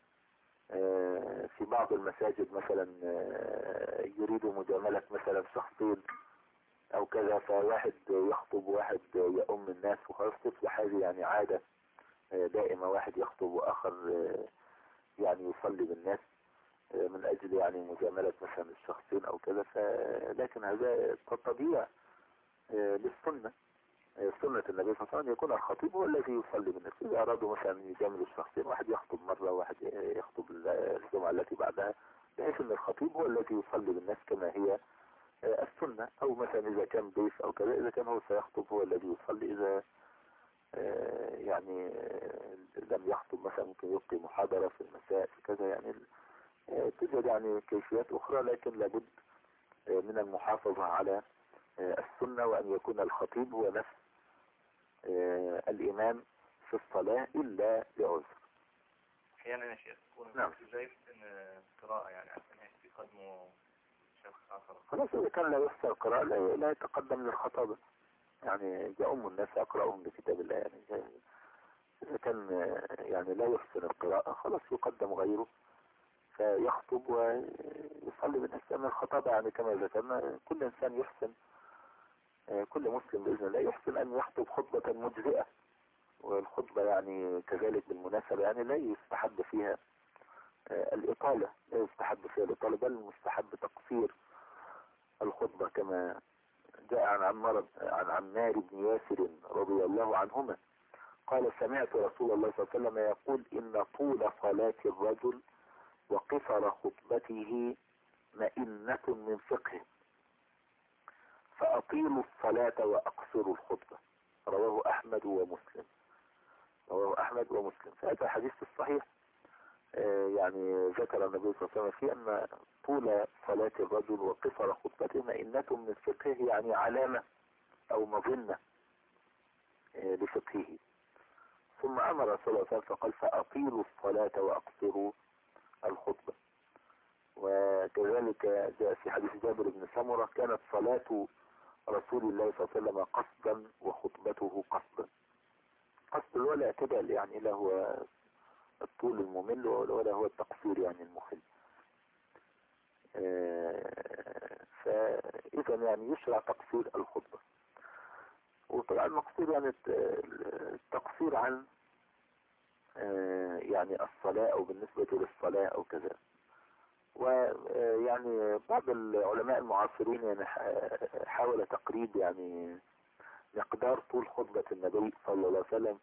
في بعض المساجد مثلا يريد مجاملة مثلا شخصين أو كذا، فواحد يخطب وواحد يؤم الناس، وخلاص تصبح هذه يعني عادة دائمة، واحد يخطب وآخر يعني يصلي بالناس من أجل يعني مجاملة مثلا الشخصين أو كذا. لكن هذا تضييع للسنة. سنة النبي صلى الله عليه وسلم يكون الخطيب هو الذي يصلي بالناس. إذا أرادوا مثلا يجاملوا الشخصين، واحد يخطب مرة وواحد يخطب الجمعة التي بعدها، بحيث أن الخطيب هو الذي يصلي بالناس كما هي السنة. أو مثلا إذا كان ضيف أو كذا، إذا كان هو سيخطب هو الذي يصلي. إذا يعني لم يخطب مثلا ممكن يلقي محاضرة في المساء في كذا، يعني توجد يعني كيفيات أخرى، لكن لابد من المحافظة على السنة، وأن يكون الخطيب هو نفس الإمام في الصلاة إلا بعذر. أحيانا يا شيخ تكون نعم. شايف إن قراءة يعني عشان هيك يقدموا شخص آخر. خلاص، إذا كان لا يحسن القراءة لا يتقدم للخطابة، يعني يؤم الناس أقرأهم لكتاب الله. يعني إذا كان يعني لا يحسن القراءة خلاص يقدم غيره فيخطب ويصلي بالناس. لأن الخطابة يعني كما ذكرنا كل إنسان يحسن، كل مسلم بإذن الله يحسن أن يخطب خطبة مجزئة. والخطبة يعني كذلك بالمناسبة يعني لا يستحب فيها الإطالة، لا يستحب فيها الإطالة، بل مستحب تقصير الخطبة، كما جاء عن عمار بن ياسر رضي الله عنهما قال: سمعت رسول الله صلى الله عليه وسلم يقول: إن طول صلاة الرجل وقصر خطبته مئنة من فقه، فأطيلوا الصلاة وأقصروا الخطبة. رواه أحمد ومسلم. فهذا حديث الصحيح يعني ذكر النبي صلى الله عليه وسلم فيه أن طول صلاة الرجل وقصر خطبته مئنة من فقهه، يعني علامة أو مظنة لفقهه. ثم أمر صلى الله عليه وسلم فقال: فأطيلوا الصلاة وأقصروا الخطبة. وكذلك جاء في حديث جابر بن سمرة: كانت صلاة رسول الله صلى الله عليه وسلم قصدا وخطبته قصدا. قصد ولا اعتدال، يعني لا هو الطول الممل ولا هو التقصير يعني المخل. فإذا يعني يشرع تقصير الخطبة. وطبعا المقصود يعني التقصير عن يعني الصلاة أو بالنسبة للصلاة أو كذا. ويعني بعض العلماء المعاصرين يعني حاول تقريب يعني مقدار طول خطبة النبي صلى الله عليه وسلم،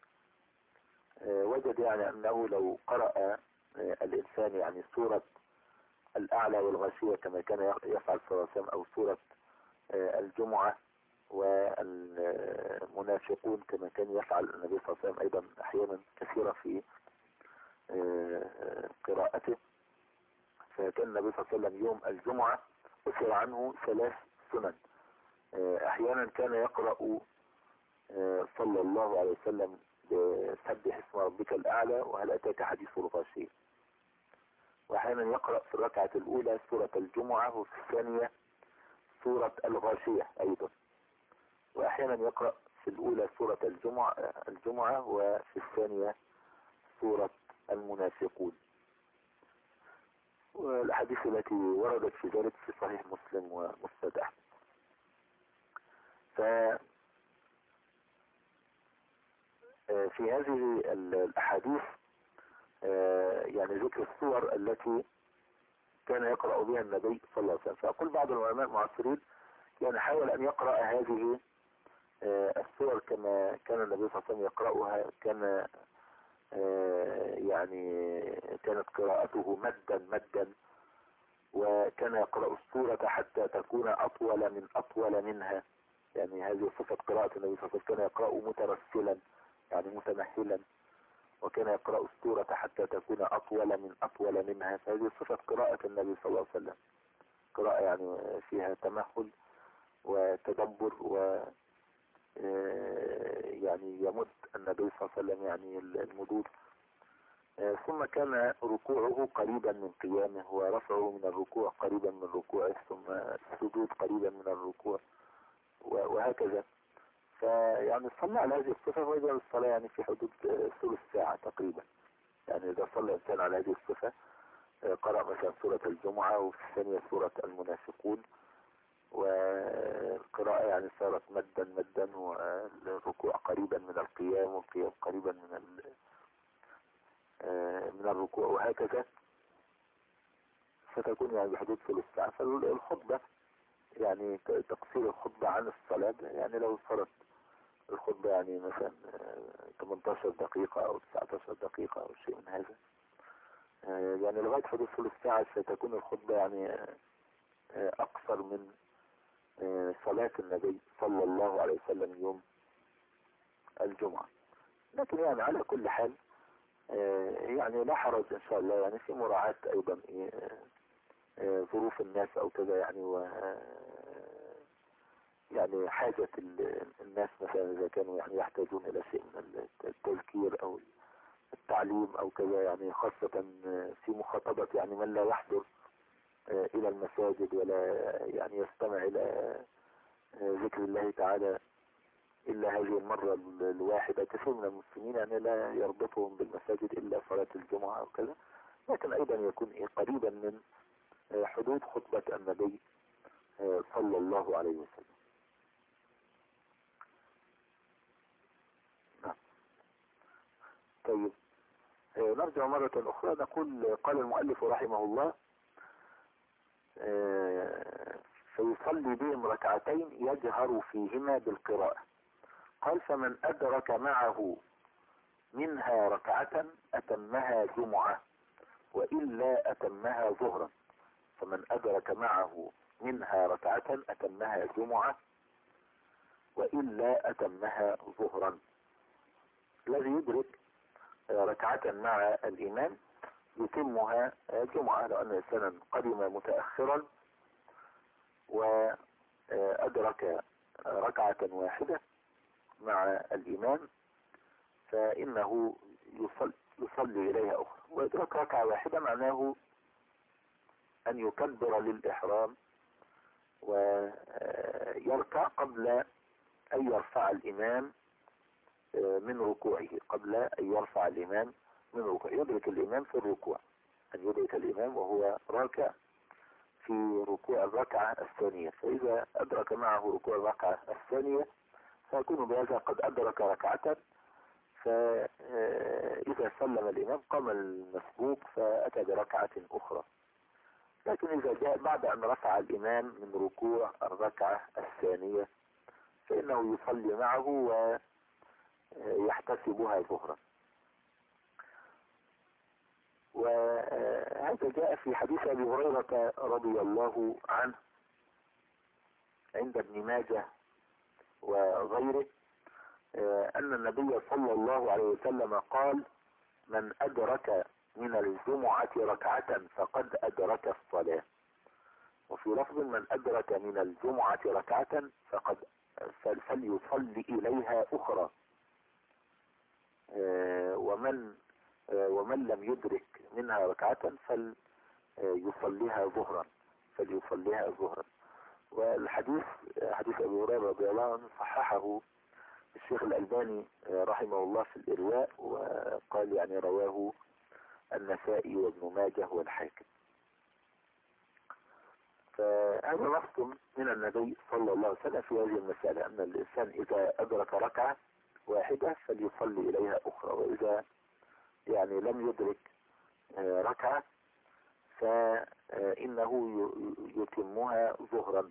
فوجد يعني أنه لو قرأ الإنسان يعني سورة الأعلى والغاشية كما كان يفعل صلى الله عليه وسلم، أو سورة الجمعة والمنافقون كما كان يفعل النبي صلى الله عليه وسلم أيضا أحيانا كثيرة في قراءته. فكان النبي صلى الله عليه وسلم يوم الجمعة أثر عنه 3 سنن. أحيانا كان يقرأ صلى الله عليه وسلم بسبح اسم ربك الأعلى وهل أتاك حديث الغاشية. وأحيانا يقرأ في الركعة الأولى سورة الجمعة وفي الثانية سورة الغاشية أيضا. وأحيانا يقرأ في الأولى سورة الجمعة وفي الثانية سورة المنافقون. والأحاديث التي وردت في ذلك في صحيح مسلم ومسند أحمد. في هذه الأحاديث يعني ذكر السور التي كان يقرأ بها النبي صلى الله عليه وسلم. فأقول بعض العلماء المعاصرين يعني حاول أن يقرأ هذه السور كما كان النبي صلى الله عليه وسلم يقرأها. كان يعني كانت قراءته مدا، وكان يقرأ السورة حتى تكون أطول منها. يعني هذه صفة قراءة النبي صلى الله عليه وسلم، كان يقرأ مترسلا يعني متمهلا، وكان يقرأ السورة حتى تكون أطول منها. فهذه صفة قراءة النبي صلى الله عليه وسلم، قراءة يعني فيها تمهل وتدبر، و يعني يمد النبي صلى الله عليه وسلم يعني المدود. ثم كان ركوعه قريبا من قيامه، ورفعه من الركوع قريبا من ركوعه، ثم السجود قريبا من الركوع، وهكذا. فيعني صلى على هذه الصفة، ويجعل الصلاة يعني في حدود ثلث ساعة تقريبا. يعني إذا صلى الإنسان على هذه الصفة، قرأ مثلا سورة الجمعة وفي الثانية سورة المنافقون والقراءة يعني صارت مدا والركوع قريبا من القيام والقيام قريبا من الركوع وهكذا، فتكون يعني بحدود ثلث ساعة. فالخطبة يعني تقصير الخطبة عن الصلاة، يعني لو صارت الخطبة يعني مثلا 18 دقيقة أو 19 دقيقة أو شيء من هذا، يعني لغاية حدود ثلث ساعة ستكون الخطبة يعني أقصر من صلاة النبي صلى الله عليه وسلم يوم الجمعة. لكن يعني على كل حال يعني لا حرج إن شاء الله، يعني في مراعاة أيضا ظروف الناس أو كذا، يعني يعني حاجة الناس مثلا إذا كانوا يعني يحتاجون إلى شيء من التذكير أو التعليم أو كذا، يعني خاصة في مخاطبة يعني من لا يحضر إلى المساجد ولا يعني يستمع إلى ذكر الله تعالى إلا هذه المرة الواحدة. كثير من المسلمين يعني لا يربطهم بالمساجد إلا صلاة الجمعة أو كذا، لكن أيضا يكون قريبا من حدود خطبة النبي صلى الله عليه وسلم. نعم. طيب نرجع مرة أخرى نقول قال المؤلف رحمه الله فيصلي بهم ركعتين يجهر فيهما بالقراءة. قال فمن أدرك معه منها ركعة أتمها جمعة وإلا أتمها ظهرا. فمن أدرك معه منها ركعة أتمها جمعة وإلا أتمها ظهرا. الذي يدرك ركعة مع الإمام يتمها جمعة، لأن إنسانا قدم متأخرا وأدرك ركعة واحدة مع الإمام فإنه يصلي إليها أخرى. وإدراك ركعة واحدة معناه أن يكبر للإحرام ويركع قبل أن يرفع الإمام من ركوعه، قبل أن يرفع الإمام من ركوعه، يدرك الإمام في الركوع، أن يدرك الإمام وهو راكع في ركوع الركعة الثانية. فإذا أدرك معه ركوع الركعة الثانية فيكون بهذا قد أدرك ركعة، فإذا سلم الإمام قام المسبوق فأتى بركعة أخرى. لكن إذا جاء بعد أن رفع الإمام من ركوع الركعة الثانية فإنه يصلي معه ويحتسبها ظهرا. وهذا جاء في حديث أبي هريرة رضي الله عنه عند ابن ماجه وغيره أن النبي صلى الله عليه وسلم قال من أدرك من الجمعة ركعة فقد أدرك الصلاة. وفي لفظ من أدرك من الجمعة ركعة فليصلي إليها أخرى. ومن لم يدرك منها ركعة فليصليها ظهرا. والحديث حديث أبي هريرة رضي الله عنه صححه الشيخ الألباني رحمه الله في الإرواء، وقال يعني رواه النسائي وابن ماجه والحاكم. فهذا نص من النبي صلى الله عليه وسلم في هذه المسألة، أن الإنسان إذا أدرك ركعة واحدة فليصلي إليها أخرى، وإذا يعني لم يدرك ركعة فإنه يتمها ظهرا.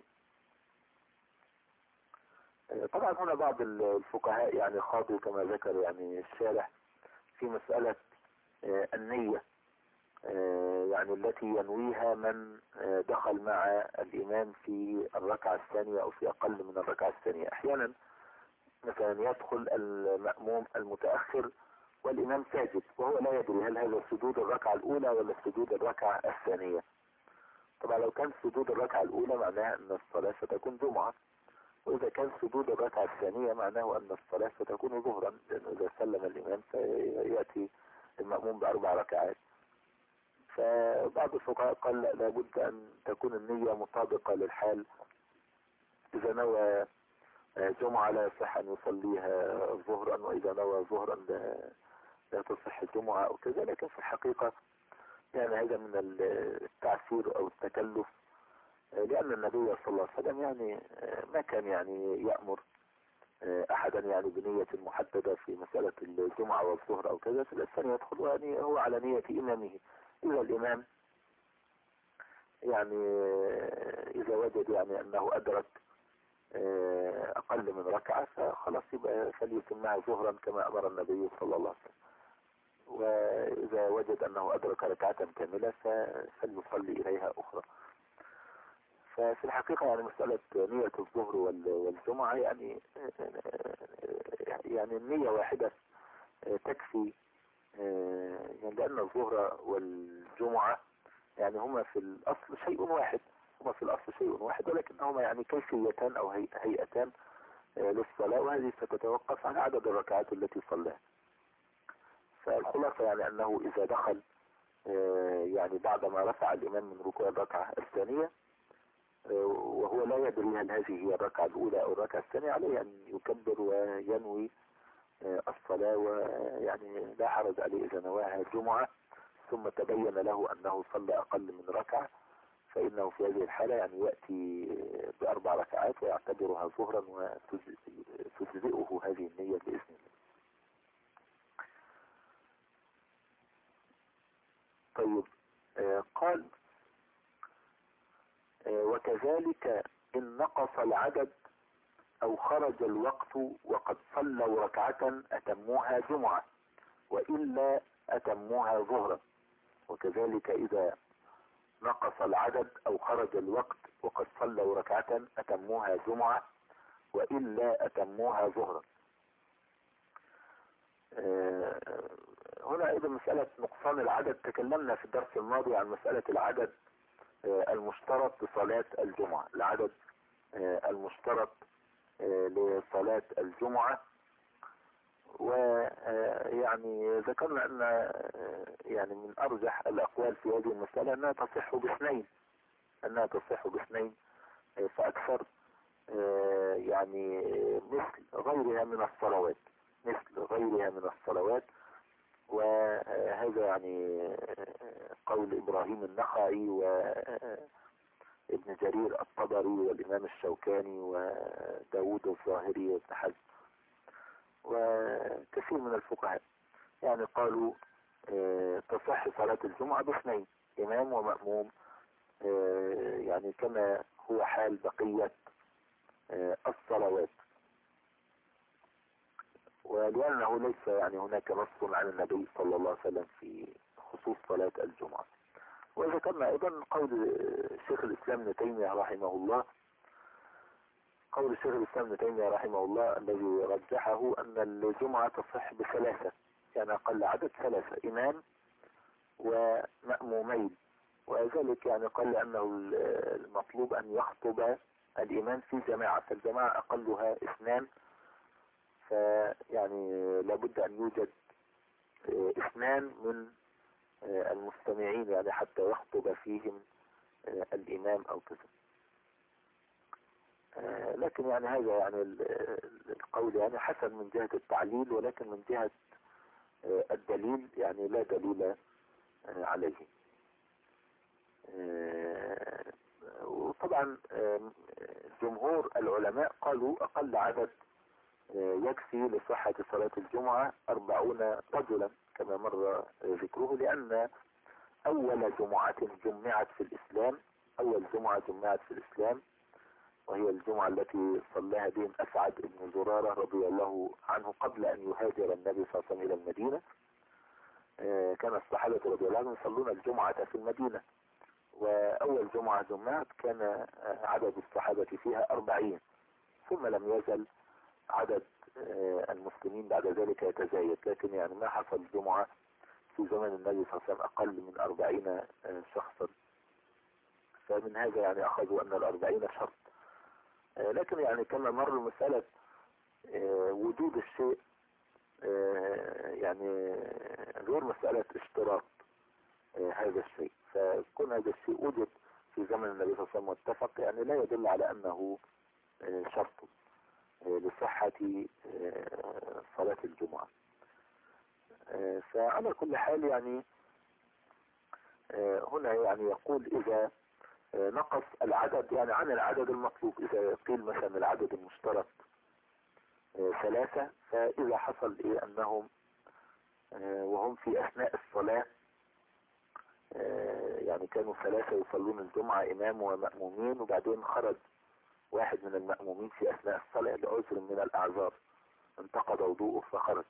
طبعا هنا بعض الفقهاء يعني خاضوا كما ذكر يعني الشارح في مسألة النية، يعني التي ينويها من دخل مع الإمام في الركعة الثانية أو في أقل من الركعة الثانية. أحيانا مثلا يدخل المأموم المتأخر والإمام ساجد وهو لا يدري هل هذا سجود الركعة الأولى ولا سجود الركعة الثانية. طبعا لو كان سجود الركعة الأولى معناها أن الصلاة ستكون جمعة، وإذا كان سجود الركعة الثانية معناه أن الصلاة ستكون ظهرا، لأنه إذا سلم الإمام فيأتي المأموم بأربع ركعات. فبعض الفقهاء قال لابد أن تكون النية مطابقة للحال. إذا نوى جمعة لا يصح أن يصليها ظهرا، وإذا نوى ظهرا لا تصح الجمعة أو كذا. لكن في الحقيقة يعني هذا من التعسير أو التكلف لأن النبي صلى الله عليه وسلم يعني ما كان يعني يأمر أحدا يعني بنية محددة في مسألة الجمعة والظهر أو كذا، فالإنسان يدخل يعني هو على نية إمامه. إذا الإمام يعني إذا وجد يعني أنه أدرك أقل من ركعة فخلاص يبقى فليتمها ظهرا كما أمر النبي صلى الله عليه وسلم، وإذا وجد أنه أدرك ركعة كاملة فليصلي إليها أخرى. ففي الحقيقة يعني مسألة نية الظهر والجمعة يعني النية واحدة تكفي، يعني لأن الظهر والجمعة يعني هما في الأصل شيء واحد، ولكنهما يعني كيفيتان أو هيئتان للصلاة، وهذه ستتوقف على عدد الركعات التي صلاها. فالخلاصة يعني أنه إذا دخل يعني بعدما رفع الإمام من ركوع الركعة الثانية وهو لا يدري هل هذه هي الركعة الأولى أو الركعة الثانية، عليه أن يكبر وينوي الصلاة، ويعني لا حرج عليه إذا نواها جمعة ثم تبين له أنه صلى أقل من ركعة، فإنه في هذه الحالة يعني يأتي بأربع ركعات ويعتبرها ظهرا وتجزئه هذه النية بإذن الله. طيب قال وكذلك إن نقص العدد أو خرج الوقت وقد صلوا ركعة أتموها جمعة وإلا أتموها ظهرا. وكذلك إذا نقص العدد أو خرج الوقت وقد صلوا ركعة أتموها جمعة وإلا أتموها ظهرا. هنا أيضا مسألة نقصان العدد، تكلمنا في الدرس الماضي عن مسألة العدد المشترط لصلاة الجمعة، العدد المشترط لصلاة الجمعة، ويعني ذكرنا أن يعني من أرجح الأقوال في هذه المسألة أنها تصح باثنين فأكثر، يعني مثل غيرها من الصلوات، وهذا يعني قول إبراهيم النخعي وابن جرير الطبري والإمام الشوكاني وداود الظاهري وابن حزم وكثير من الفقهاء، يعني قالوا تصح صلاة الجمعة باثنين، إمام ومأموم، يعني كما هو حال بقية الصلوات، ولأنه ليس يعني هناك نص عن النبي صلى الله عليه وسلم في خصوص صلاة الجمعة. وذكرنا أيضا قول شيخ الإسلام ابن تيمية رحمه الله، الذي رجحه أن الجمعة تصح بثلاثة، يعني أقل عدد ثلاثة، إمام ومأمومين، وذلك يعني قال لأنه المطلوب أن يخطب الإمام في جماعة، فالجماعة أقلها اثنان، فيعني لابد أن يوجد اثنان من المستمعين يعني حتى يخطب فيهم الإمام أو كذا. لكن يعني هذا يعني القول يعني حسن من جهة التعليل، ولكن من جهة الدليل يعني لا دليل عليه. وطبعا جمهور العلماء قالوا أقل عدد يكفي لصحة صلاة الجمعة 40 رجلا كما مر ذكره، لأن أول جمعة جمعت في الإسلام وهي الجمعة التي صلاها بهم أسعد بن زرارة رضي الله عنه قبل أن يهاجر النبي صلى الله عليه وسلم إلى المدينة. كان الصحابة رضي الله عنهم يصلون الجمعة في المدينة، وأول جمعة جمعت كان عدد الصحابة فيها 40، ثم لم يزل عدد المسلمين بعد ذلك يتزايد، لكن يعني ما حصل جمعة في زمن النبي صلى الله عليه وسلم أقل من 40 شخصا، فمن هذا يعني أخذوا أن 40 شرط. لكن يعني كما مر مسألة وجود الشيء يعني غير مسألة اشتراط هذا الشيء، فكون هذا الشيء وجد في زمن النبي صلى الله عليه وسلم واتفق يعني لا يدل على أنه شرط لصحة صلاة الجمعة. فعلى كل حال يعني هنا يعني يقول إذا نقص العدد يعني عن العدد المطلوب. إذا قيل مثلا العدد المشترك 3، فإذا حصل أنهم وهم في أثناء الصلاة يعني كانوا 3 يصلون الجمعة إمام ومأمومين، وبعدين خرج واحد من المأمومين في أثناء الصلاة لعذر من الأعذار، انتقض وضوءه فخرج،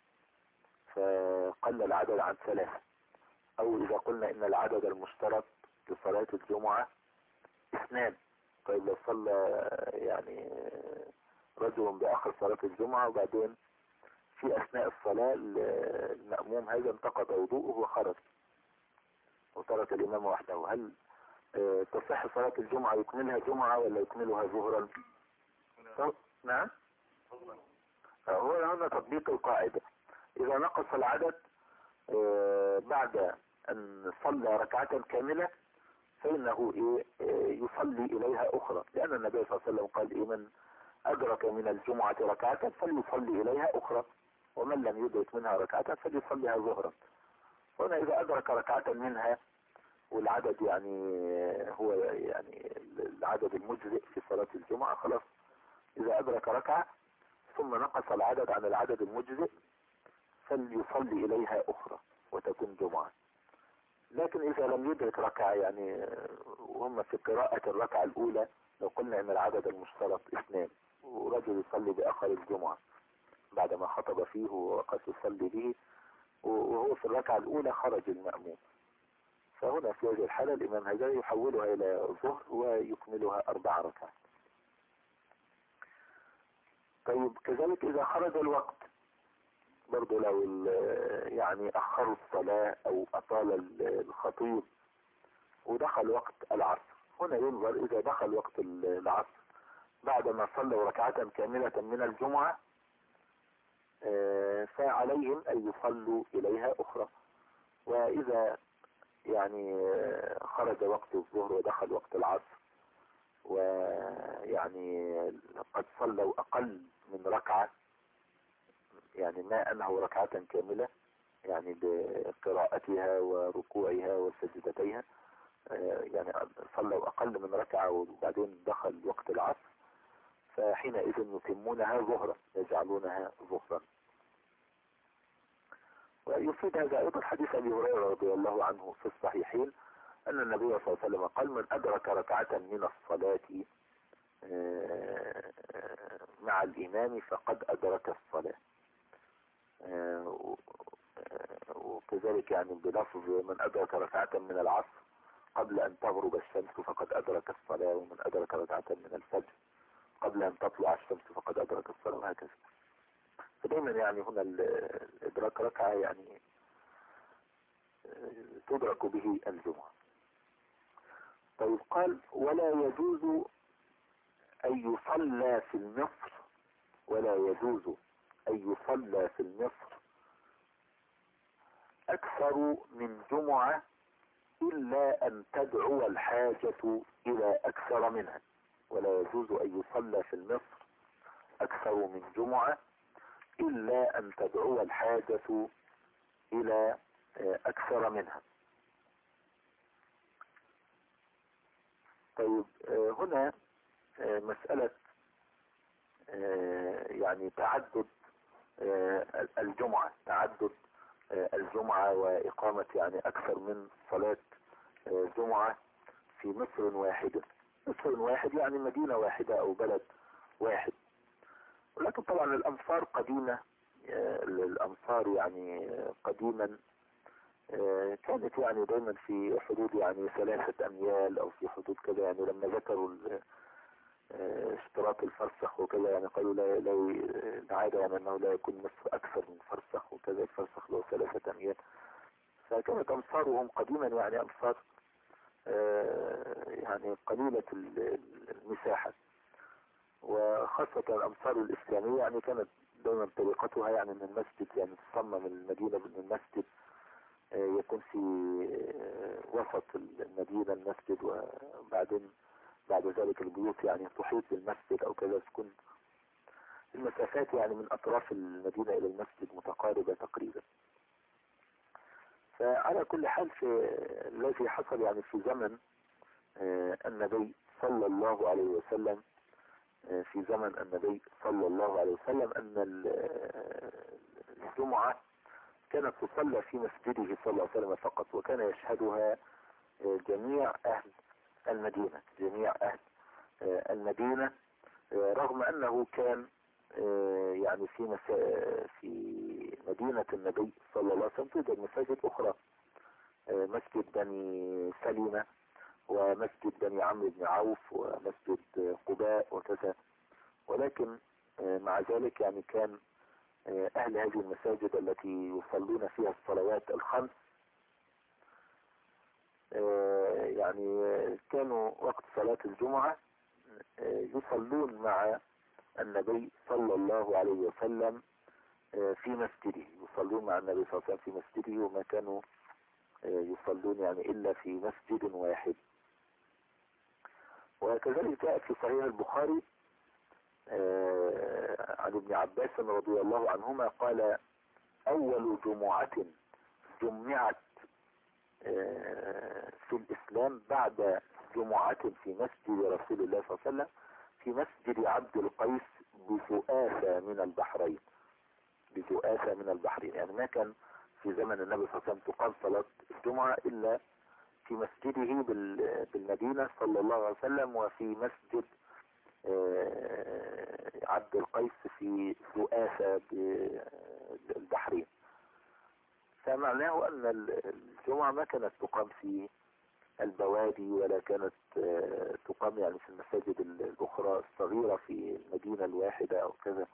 فقل العدد عن 3. أو إذا قلنا إن العدد المشترك لصلاة الجمعة 2، طيب لو صلى يعني رجل بآخر صلاة الجمعة وبعدين في أثناء الصلاة المأموم هذا انتقض وضوءه وخرج وترك الإمام وحده، هل تصح صلاة الجمعة يكملها جمعة ولا يكملها ظهرا؟ نعم، هو هذا تطبيق القاعدة. إذا نقص العدد بعد أن صلى ركعة كاملة فإنه يصلي إليها أخرى، لأن النبي صلى الله عليه وسلم قال من أدرك من الجمعة ركعة فليصلي إليها أخرى، ومن لم يدرك منها ركعة فليصليها ظهرا. هنا إذا أدرك ركعة منها والعدد يعني هو يعني العدد المجزئ في صلاة الجمعة، خلاص إذا أدرك ركعة ثم نقص العدد عن العدد المجزئ فليصلي إليها أخرى وتكون جمعة. لكن إذا لم يدرك ركعة يعني وهم في قراءة الركعة الأولى، لو قلنا إن العدد المشترك 2 ورجل يصلي بآخر الجمعة بعدما خطب فيه وقد يصلي به وهو في الركعة الأولى خرج المأموم، فهنا في هذه الحالة الإمام هذا يحولها إلى ظهر ويكملها 4 ركعات. طيب كذلك إذا خرج الوقت برضو لو يعني أخروا الصلاة أو أطال الخطيب ودخل وقت العصر، هنا ينظر إذا دخل وقت العصر بعدما صلوا ركعة كاملة من الجمعة فعليهم أن يصلوا إليها أخرى. وإذا يعني خرج وقت الظهر ودخل وقت العصر ويعني قد صلوا أقل من ركعة، يعني ما أنهوا ركعة كاملة يعني بقراءتها وركوعها وسجدتيها، يعني صلوا أقل من ركعة وبعدين دخل وقت العصر، فحينئذ يتمونها ظهرا، يجعلونها ظهرا. ويفيد هذا أيضا حديث أبي هريرة رضي الله عنه في الصحيحين أن النبي صلى الله عليه وسلم قال من أدرك ركعة من الصلاة مع الإمام فقد أدرك الصلاة. وكذلك يعني بلفظ من أدرك ركعة من العصر قبل أن تغرب الشمس فقد أدرك الصلاة، ومن أدرك ركعة من الفجر قبل أن تطلع الشمس فقد أدرك الصلاة، وهكذا. فدائما يعني هنا الإدراك ركعة يعني تدرك به الجمعة. طيب قال ولا يجوز أن يصلى في النصر، ولا يجوز أن يصلى في النصر أكثر من جمعة إلا أن تدعو الحاجة إلى أكثر منها. ولا يجوز أن يصلى في النصر أكثر من جمعة إلا أن تدعو الحاجة إلى أكثر منها. طيب هنا مسألة يعني تعدد الجمعة، تعدد الجمعة وإقامة يعني أكثر من صلاة جمعة في مصر واحدة. مصر واحد يعني مدينة واحدة أو بلد واحد، ولكن طبعا الأمصار قديمة، الأمصار يعني قديما كانت يعني دايما في حدود يعني 3 أميال أو في حدود كذا، يعني لما ذكروا اشتراط الفرسخ وكذا يعني قالوا لا العادة يعني أنه لا يكون مصر أكثر من فرسخ وكذا، الفرسخ له 3 أميال. فكانت أمصارهم قديما يعني أمصار يعني قليلة المساحة، وخاصة الأمصار الإسلامية يعني كانت دائما طريقتها يعني من المسجد، يعني تصمم المدينة من المسجد يكون في وسط المدينة المسجد، وبعدين بعد ذلك البيوت يعني تحيط بالمسجد أو كذا، تكون المسافات يعني من أطراف المدينة إلى المسجد متقاربة تقريبا. فعلى كل حال في الذي حصل يعني في زمن النبي صلى الله عليه وسلم، في زمن النبي صلى الله عليه وسلم، أن الجمعة كانت تصلى في مسجده صلى الله عليه وسلم فقط، وكان يشهدها جميع أهل المدينة، جميع أهل المدينة، رغم أنه كان يعني في مدينة النبي صلى الله عليه وسلم توجد مساجد أخرى، مسجد بني سلمة، ومسجد بني عمرو بن عوف، ومسجد قباء وكذا، ولكن مع ذلك يعني كان أهل هذه المساجد التي يصلون فيها الصلوات الخمس يعني كانوا وقت صلاة الجمعة يصلون مع النبي صلى الله عليه وسلم في مسجده، يصلون مع النبي صلى الله عليه وسلم في مسجده، وما كانوا يصلون يعني إلا في مسجد واحد. وكذلك جاء في صحيح البخاري عن ابن عباس رضي الله عنهما قال: أول جمعة جمعت في الإسلام بعد جمعة في مسجد رسول الله صلى الله عليه وسلم في مسجد عبد القيس بجؤافة من البحرين، بجؤافة من البحرين، يعني ما كان في زمن النبي صلى الله عليه وسلم تقام صلاة الجمعة إلا في مسجده بالمدينة صلى الله عليه وسلم، وفي مسجد عبد القيس في جؤافة بالبحرين. فمعناه أن الجمعة ما كانت تقام في البوادي، ولا كانت تقام يعني في المساجد الأخرى الصغيرة في المدينة الواحدة أو كذا.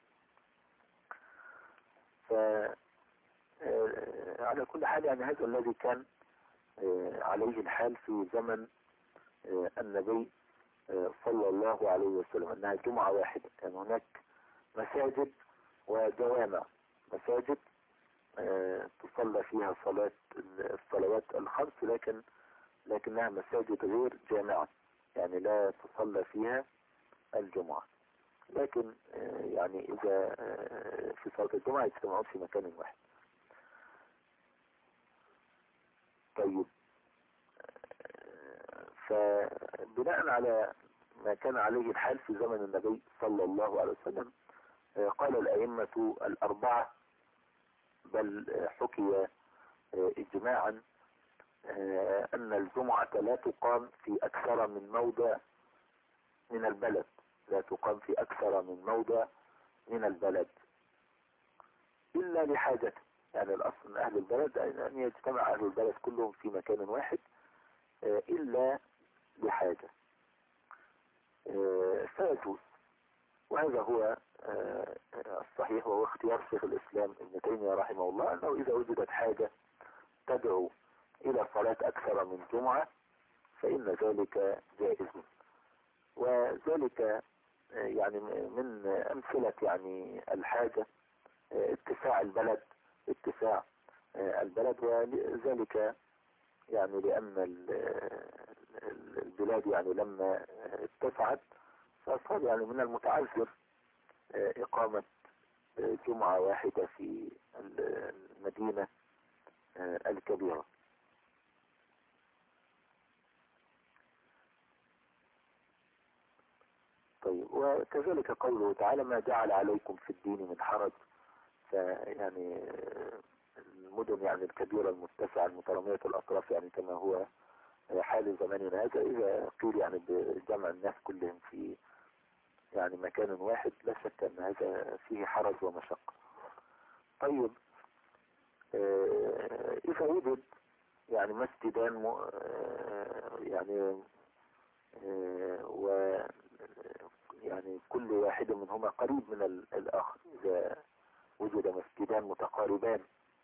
على كل حال يعني هذا الذي كان عليه الحال في زمن النبي صلى الله عليه وسلم، أنها جمعة واحدة، كان يعني هناك مساجد وجوامع، مساجد تصلى فيها الصلوات الخمس، لكنها مساجد غير جامعة، يعني لا تصلى فيها الجمعة، لكن يعني إذا في صلاة الجمعة يجتمعون في مكان واحد. طيب، فبناء على ما كان عليه الحال في زمن النبي صلى الله عليه وسلم قال الأئمة الأربعة، بل حكي إجماعا أن الجمعة لا تقام في أكثر من موضع من البلد، لا تقام في أكثر من موضع من البلد إلا لحاجة، يعني الأصل من أهل البلد أن يجتمع أهل البلد كلهم في مكان واحد إلا لحاجة فيجوز. وهذا هو الصحيح، وهو اختيار شيخ الإسلام ابن تيمية رحمه الله، أنه إذا وجدت حاجة تدعو إلى صلاة أكثر من جمعة فإن ذلك جائز، وذلك يعني من أمثلة يعني الحاجة اتساع البلد، وذلك يعني لأن البلاد يعني لما اتسعت فصار يعني من المتعذر إقامة جمعة واحدة في المدينة الكبيرة. طيب، وكذلك قوله تعالى: ما جعل عليكم في الدين من حرج، فيعني المدن يعني الكبيرة المتسعة المترامية الأطراف، يعني كما هو حال زماننا هذا، إذا قيل يعني بجمع الناس كلهم في يعني مكان واحد لا شك أن هذا فيه حرج ومشقة. طيب، إذا وجد يعني مسجدان يعني و يعني كل واحد منهما قريب من الآخر، إذا وجد مسجدان متقاربان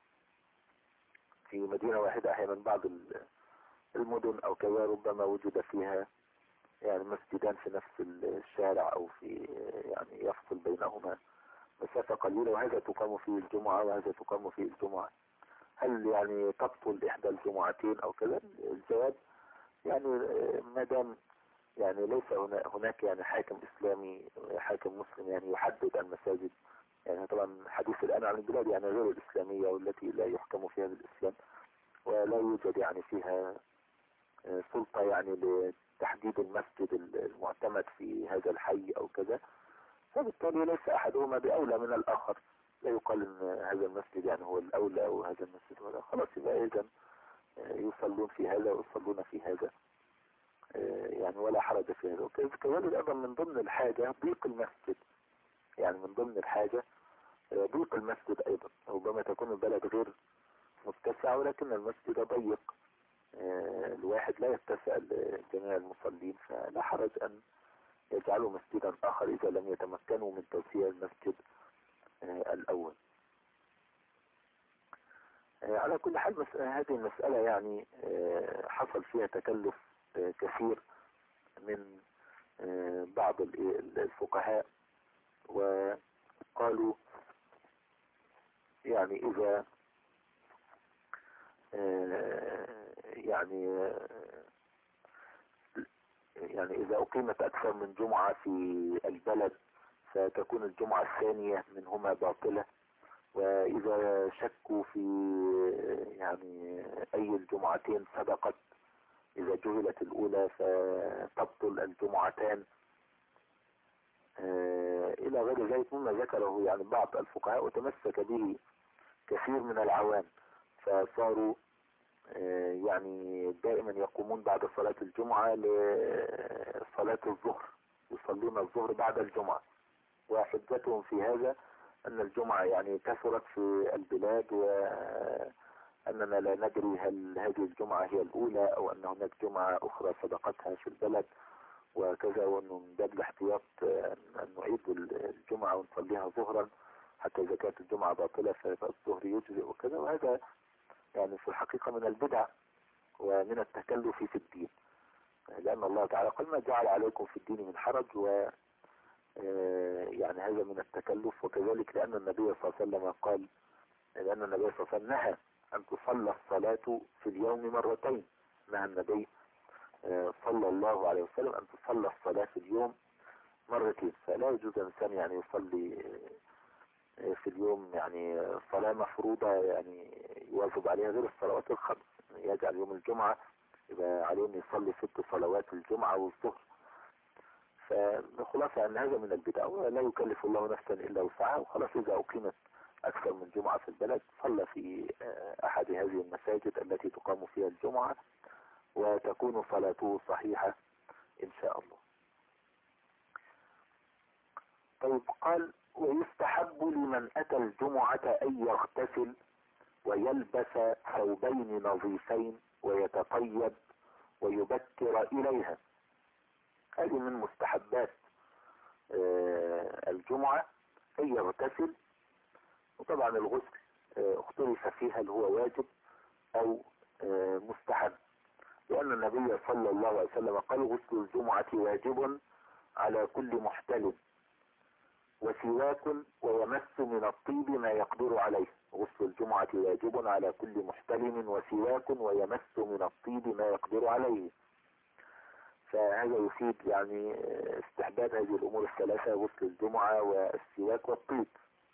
في مدينة واحدة، أحيانا بعض المدن أو كذا ربما وجد فيها يعني مسجدان في نفس الشارع، أو في يعني يفصل بينهما مسافة قليلة، وهذا تقام فيه الجمعة وهذا تقام فيه الجمعة، هل يعني تبطل إحدى الجمعتين أو كذا؟ الجواب يعني ما دام يعني ليس هناك يعني حاكم إسلامي، حاكم مسلم يعني يحدد المساجد، يعني طبعا حديث الآن عن البلاد يعني غير الإسلامية والتي لا يحكم فيها بالإسلام ولا يوجد يعني فيها سلطة طريقة يعني لتحديد المسجد المعتمد في هذا الحي او كذا، فبالتالي ليس احدهما باولى من الاخر. لا يقال ان هذا المسجد يعني هو الاولى وهذا المسجد هو الأولى. خلاص يبقى اذا يصلون في هذا ويصلون في هذا، يعني ولا حرج في هذا. وكذلك ايضا من ضمن الحاجة ضيق المسجد، يعني من ضمن الحاجة ضيق المسجد ايضا. ربما تكون البلد غير متسع ولكن المسجد ضيق، الواحد لا يتسع لجميع المصلين، فلا حرج ان يجعلوا مسجدا اخر اذا لم يتمكنوا من توسيع المسجد الاول. على كل حال هذه المسألة يعني حصل فيها تكلف كثير من بعض الفقهاء، وقالوا يعني إذا يعني إذا أقيمت أكثر من جمعة في البلد فتكون الجمعة الثانية منهما باطلة، وإذا شكوا في يعني أي الجمعتين سبقت، إذا جهلت الأولى فتبطل الجمعتان، إلى غير ذلك مما ذكره يعني بعض الفقهاء وتمسك به كثير من العوام، فصاروا يعني دائما يقومون بعد صلاة الجمعة لصلاة الظهر، يصلون الظهر بعد الجمعة، وحجتهم في هذا أن الجمعة يعني كثرت في البلاد، وأننا لا ندري هل هذه الجمعة هي الأولى أو أن هناك جمعة أخرى سبقتها في البلد وكذا، وأنه من باب الاحتياط أن نعيد الجمعة ونصليها ظهرا حتى إذا كانت الجمعة باطلة فالظهر يجزئ وكذا. وهذا يعني في الحقيقة من البدع ومن التكلف في الدين، لأن الله تعالى قال ما جعل عليكم في الدين من حرج، و يعني هذا من التكلف. وكذلك لأن النبي صلى الله عليه وسلم قال، لأن النبي صلى الله عليه وسلم نهى أن تصلى الصلاة في اليوم مرتين، نهى النبي صلى الله عليه وسلم أن تصلى الصلاة في اليوم مرتين، فلا يجوز الإنسان يعني يصلي في اليوم يعني صلاة مفروضة يعني يواظب عليها غير الصلوات الخمس، يجعل يوم الجمعة يبقى عليه أن يصلي 6 صلوات الجمعة والظهر. فخلاصة أن هذا من البدع، ولا يكلف الله نفسا إلا وسعها، وخلاص إذا أقيمت أكثر من جمعة في البلد صلى في أحد هذه المساجد التي تقام فيها الجمعة وتكون صلاته صحيحة إن شاء الله. طيب قال ويستحب لمن أتى الجمعة أن يغتسل ويلبس ثوبين نظيفين ويتطيب ويبكر إليها. هذه من مستحبات الجمعة أن يغتسل، وطبعا الغسل اختلف فيها هل هو واجب أو مستحب، لأن النبي صلى الله عليه وسلم قال غسل الجمعة واجب على كل محتلم وسواك ويمس من الطيب ما يقدر عليه. غسل الجمعة واجب على كل محتلم وسواك ويمس من الطيب ما يقدر عليه. فهذا يفيد يعني استحباب هذه الأمور الثلاثة، غسل الجمعة والسواك والطيب.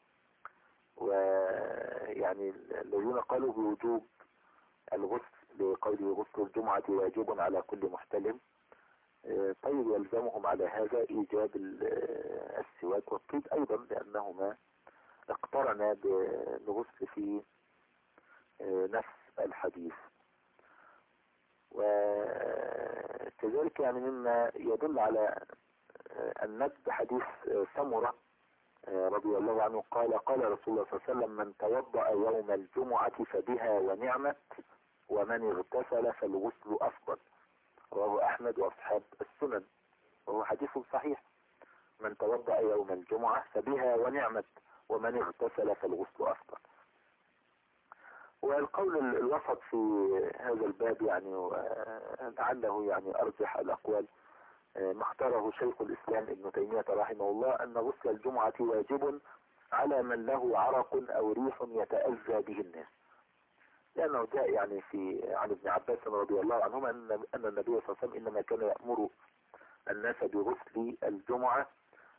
ويعني الذين قالوا بوجوب الغسل لقوله غسل الجمعة واجب على كل محتلم، طيب يلزمهم على هذا إيجاب السواك والطيب أيضا، لأنهما اقترنا بالغسل في نفس الحديث. وكذلك يعني مما يدل على الندب حديث سمرة رضي الله عنه قال قال رسول الله صلى الله عليه وسلم من توضأ يوم الجمعة فبها ونعمت ومن اغتسل فالغسل أفضل. رواه أحمد وأصحاب السنن وهو حديث صحيح. من توضأ يوم الجمعة فبها ونعمت ومن اغتسل فالغسل أفضل. والقول الوسط في هذا الباب يعني لعله يعني أرجح الأقوال ما اختاره شيخ الإسلام ابن تيمية رحمه الله أن غسل الجمعة واجب على من له عرق أو ريح يتأذى به الناس، لأنه جاء يعني عن ابن عباس رضي الله عنهما أن النبي صلى الله عليه وسلم إنما كان يأمر الناس بغسل الجمعة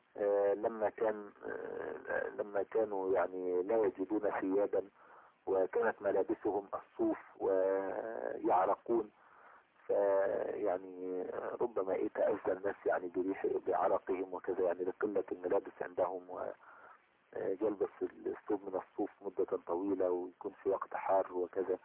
لما كانوا يعني لا يجدون ثيابا وكانت ملابسهم الصوف ويعرقون، يعني ربما يتأذى الناس يعني بريح بعرقهم وكذا، يعني لقلة الملابس عندهم، ويلبس الثوب من الصوف مدة طويلة ويكون في وقت حار وكذا.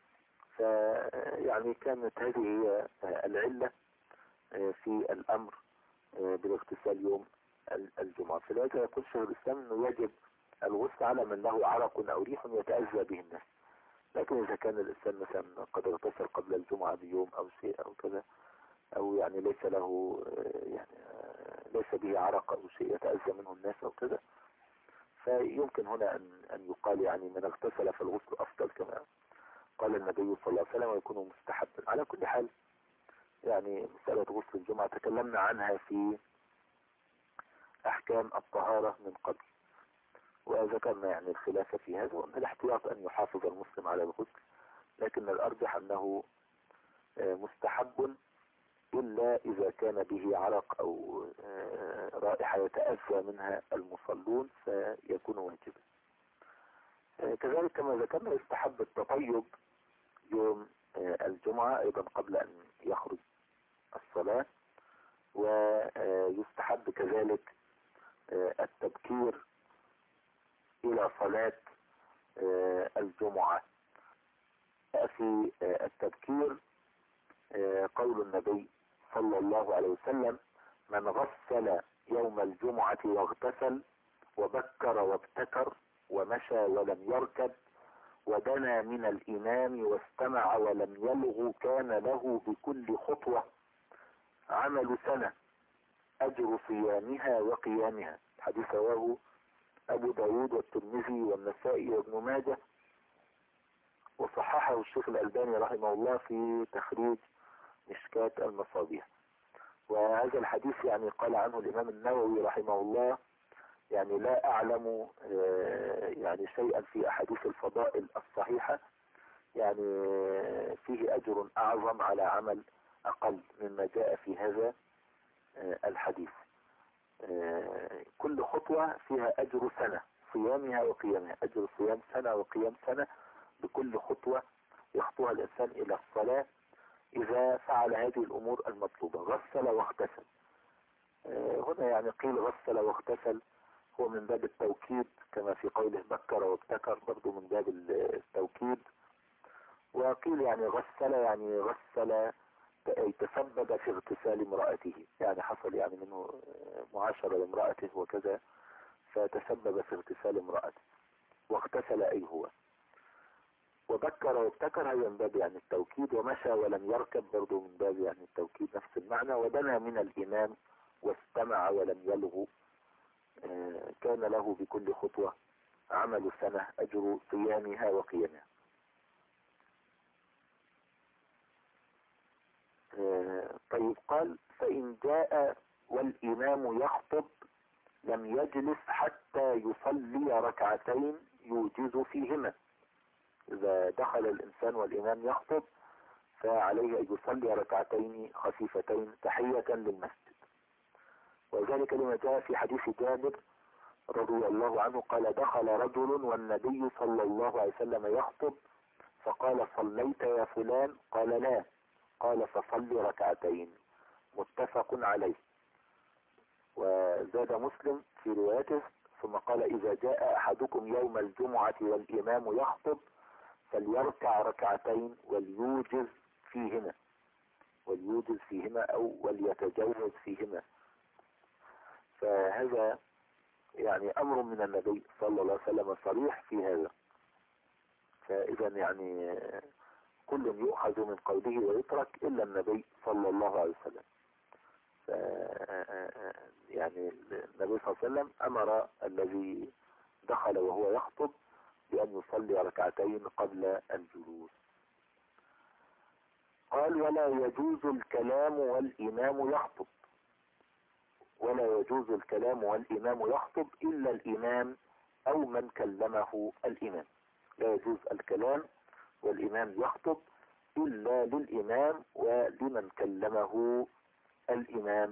فيعني كانت هذه هي العلة في الأمر بالاغتسال يوم الجمعة. فلذلك يقول شيخ الإسلام أنه يجب الغسل على من له عرق أو ريح يتأذى به الناس. لكن إذا كان الإنسان مثلا قد اغتسل قبل الجمعة بيوم أو شيء أو كذا، أو يعني ليس له يعني ليس به عرق أو شيء يتأذى منه الناس أو كذا، فيمكن هنا أن يقال يعني من اغتسل فالغسل أفضل كما قال النبي صلى الله عليه وسلم، ويكون مستحبا. على كل حال يعني مسألة غسل الجمعة تكلمنا عنها في أحكام الطهارة من قبل، وذكرنا يعني الخلاف في هذا، وأن الاحتياط أن يحافظ المسلم على الغسل، لكن الأرجح أنه مستحب إلا إذا كان به عرق أو رائحة يتأذى منها المصلون فيكون واجبا. كذلك كما ذكرنا يستحب التطيب يوم الجمعة أيضا قبل أن يخرج الصلاة، ويستحب كذلك التبكير إلى صلاة الجمعة. في التبكير قول النبي صلى الله عليه وسلم: من غسل يوم الجمعة واغتسل وبكر وابتكر ومشى ولم يركب ودنا من الإمام واستمع ولم يلغ كان له بكل خطوة عمل سنة أجر صيامها وقيامها. حديث رواه أبو داود والترمذي والنسائي وابن ماجه، وصححه الشيخ الألباني رحمه الله في تخريج مشكاة المصابيح. وهذا الحديث يعني قال عنه الإمام النووي رحمه الله يعني لا أعلم يعني شيئا في أحاديث الفضائل الصحيحة يعني فيه أجر أعظم على عمل أقل مما جاء في هذا الحديث. كل خطوة فيها أجر سنة صيامها وقيامها، أجر صيام سنة وقيام سنة بكل خطوة يخطوها الإنسان إلى الصلاة إذا فعل هذه الأمور المطلوبة: غسل واغتسل. هنا يعني قيل غسل واغتسل هو من باب التوكيد، كما في قوله بكر وابتكر برضو من باب التوكيد. وقيل يعني غسل يعني غسل تسبب في اغتسال امرأته، يعني حصل يعني منه معاشرة لامرأته وكذا فتسبب في اغتسال امرأته واغتسل أي هو. وبكر وابتكر هي من باب يعني التوكيد. ومشى ولم يركب برضو من باب يعني التوكيد نفس المعنى. ودنا من الإمام واستمع ولم يلغ كان له بكل خطوة عمل سنة أجر صيامها وقيامها. طيب قال: فإن جاء والإمام يخطب لم يجلس حتى يصلي ركعتين يوجز فيهما. إذا دخل الإنسان والإمام يخطب فعليه أن يصلي ركعتين خفيفتين تحية للمسجد. وذلك لما جاء في حديث جابر رضي الله عنه قال: دخل رجل والنبي صلى الله عليه وسلم يخطب فقال: صليت يا فلان؟ قال: لا. قال: فصل ركعتين. متفق عليه. وزاد مسلم في روايته ثم قال: إذا جاء أحدكم يوم الجمعة والإمام يخطب فليركع ركعتين وليوجز فيهما، وليوجز فيهما أو وليتجوز فيهما. فهذا يعني أمر من النبي صلى الله عليه وسلم صريح في هذا. فإذا يعني كل يؤخذ من قوله ويترك إلا النبي صلى الله عليه وسلم. يعني النبي صلى الله عليه وسلم أمر الذي دخل وهو يخطب بأن يصلي ركعتين قبل الجلوس. قال: ولا يجوز الكلام والإمام يخطب. ولا يجوز الكلام والإمام يخطب إلا الإمام أو من كلمه الإمام. لا يجوز الكلام والإمام يخطب إلا للإمام ولمن كلمه الإمام.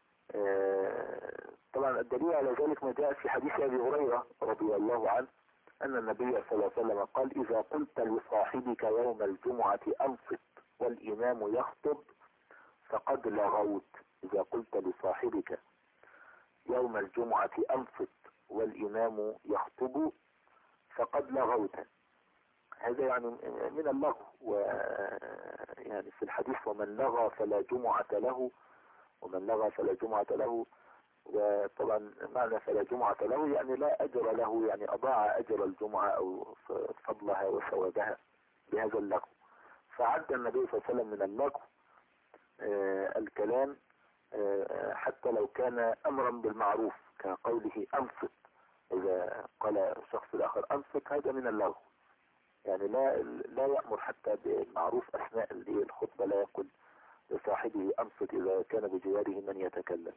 طبعا الدليل على ذلك ما جاء في حديث أبي هريرة رضي الله عنه أن النبي صلى الله عليه وسلم قال: إذا قلت لصاحبك يوم الجمعة أنصت والإمام يخطب فقد لغوت. إذا قلت لصاحبك يوم الجمعة أنصت والإمام يخطب فقد لغوت. هذا يعني من اللغو، ويعني في الحديث: ومن لغى فلا جمعة له، ومن لغى فلا جمعة له. وطبعا معنى فلا جمعة له يعني لا أجر له، يعني أضاع أجر الجمعة أو فضلها وثوابها بهذا اللغو. فعد النبي صلى الله عليه وسلم من اللغو الكلام حتى لو كان أمرا بالمعروف كقوله أنصت. إذا قال الشخص الآخر أنصت هذا من اللغو، يعني لا يأمر حتى بالمعروف أثناء الخطبة، لا يقول لصاحبه أنصت إذا كان بجواره من يتكلم.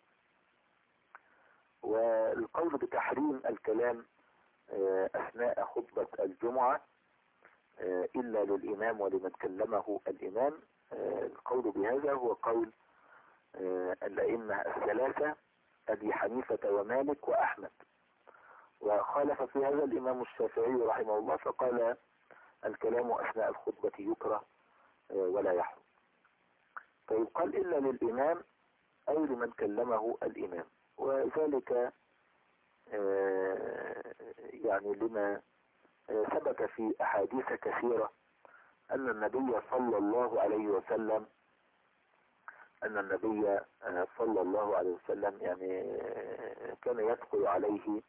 والقول بتحريم الكلام أثناء خطبة الجمعة إلا للإمام ولمن كلمه الإمام، القول بهذا هو قول الأئمة الثلاثة أبي حنيفة ومالك وأحمد. وخالف في هذا الإمام الشافعي رحمه الله فقال: الكلام أثناء الخطبة يكره ولا يحرم. فيقال إلا للإمام أي لمن كلمه الإمام، وذلك يعني لما ثبت في أحاديث كثيرة أن النبي صلى الله عليه وسلم يعني كان يدخل عليه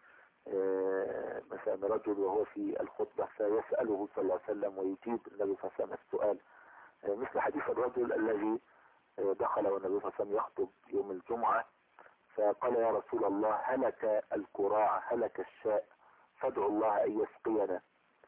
مثلا رجل وهو في الخطبة فيسأله صلى الله عليه وسلم ويجيب النبي صلى الله عليه وسلم السؤال، مثل حديث الرجل الذي دخل والنبي صلى الله عليه وسلم يخطب يوم الجمعة فقال: يا رسول الله هلك الكراع، هلك الشاء، فادعوا الله أن يسقينا.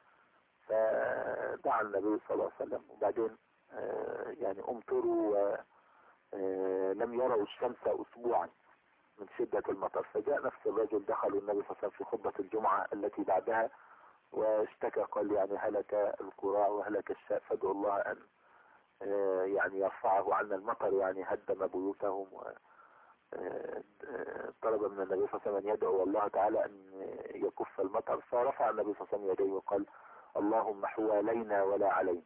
فدعا النبي صلى الله عليه وسلم، وبعدين يعني أمطروا ولم يروا الشمس أسبوعا من شدة المطر. فجاء نفس الرجل دخل النبي صلى الله عليه وسلم في خطبة الجمعة التي بعدها واشتكى، قال: يعني هلك الكراع وهلك الشاء، فادعوا الله أن يعني يرفعه عنا المطر، يعني هدم بيوتهم. طلب من النبي صلى الله عليه وسلم أن يدعو الله تعالى أن يكف المطر، فرفع النبي صلى الله عليه وسلم يديه وقال: اللهم حوالينا ولا علينا.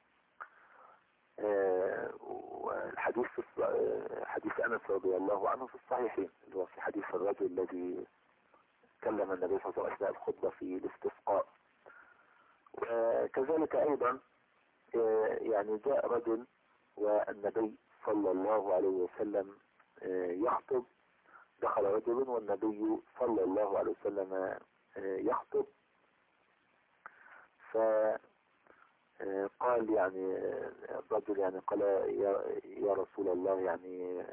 والحديث حديث أنس رضي الله عنه في الصحيحين، اللي هو في حديث الرجل الذي كلم النبي صلى الله عليه وسلم أثناء الخطبة في الاستسقاء. وكذلك أيضا يعني جاء رجل والنبي صلى الله عليه وسلم يخطب، دخل رجل والنبي صلى الله عليه وسلم يخطب، فقال يعني الرجل يعني قال: يا رسول الله، يعني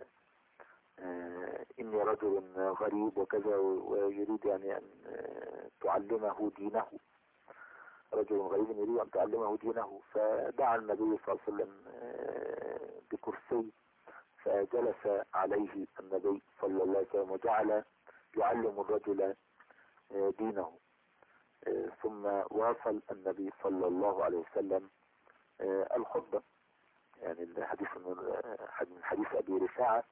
إني رجل غريب وكذا ويريد يعني أن تعلمه دينه، رجل غريب يريد أن تعلمه دينه. فدعا النبي صلى الله عليه وسلم بكرسي فجلس عليه النبي صلى الله عليه وسلم وجعل يعلم الرجل دينه. ثم واصل النبي صلى الله عليه وسلم الخطبة. يعني الحديث من حديث أبي رفاعة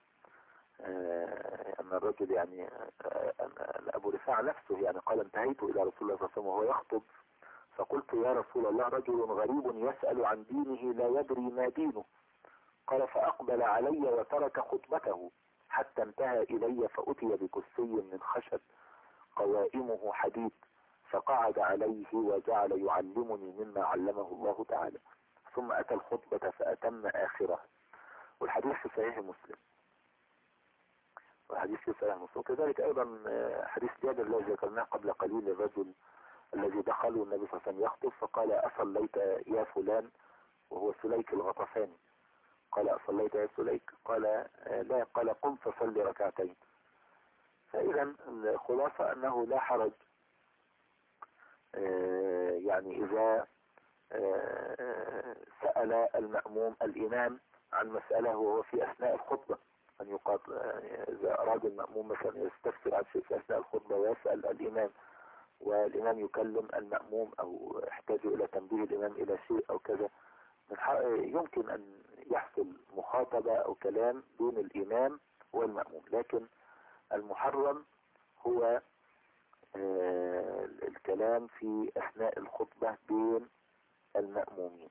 أن الرجل يعني أبو رفاعة نفسه يعني قال: انتهيت إلى رسول الله صلى الله عليه وسلم وهو يخطب فقلت: يا رسول الله رجل غريب يسأل عن دينه لا يدري ما دينه. قال: فأقبل علي وترك خطبته حتى انتهى إلي فأتي بكرسي من خشب قوائمه حديد فقعد عليه وجعل يعلمني مما علمه الله تعالى، ثم أتى الخطبة فأتم آخرها. والحديث في صحيح مسلم. وكذلك أيضا حديث جابر الذي ذكرناه قبل قليل، الرجل الذي دخل النبي صلى الله عليه وسلم يخطب فقال: أصليت يا فلان، وهو سليك الغطفاني. قال: أصليت يا سليك؟ قال: لا. قال: قم فصلي ركعتين. فإذا الخلاصة أنه لا حرج يعني إذا سأل المأموم الإمام عن مسألة وهو في أثناء الخطبة، أن يقال إذا أراد المأموم مثلا يستفسر عن شيء في أثناء الخطبة ويسأل الإمام والإمام يكلم المأموم أو يحتاج إلى تنبيه الإمام إلى شيء أو كذا، يمكن أن يحصل مخاطبة أو كلام بين الإمام والمأموم. لكن المحرم هو الكلام في أثناء الخطبة بين المأمومين.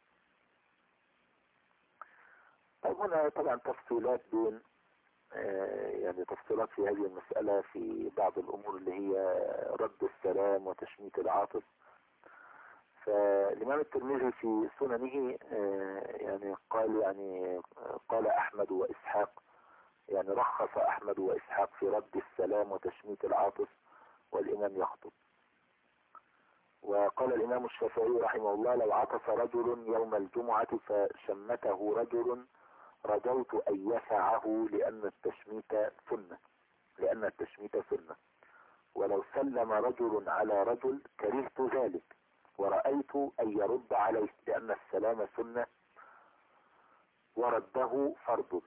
طيب هنا طبعا تفصيلات بين يعني تفصيلات في هذه المسألة في بعض الأمور اللي هي رد السلام وتشميت العاطف. فالإمام الترمذي في سننه يعني قال أحمد وإسحاق، يعني رخص أحمد وإسحاق في رد السلام وتشميت العاطف والإمام يخطب. وقال الإمام الشافعي رحمه الله: لو عطس رجل يوم الجمعة فشمته رجل رجوت أن يفعه لأن التشميت سنة، ولو سلم رجل على رجل كرهت ذلك ورأيت أن يرد عليه لأن السلام سنة ورده فرض.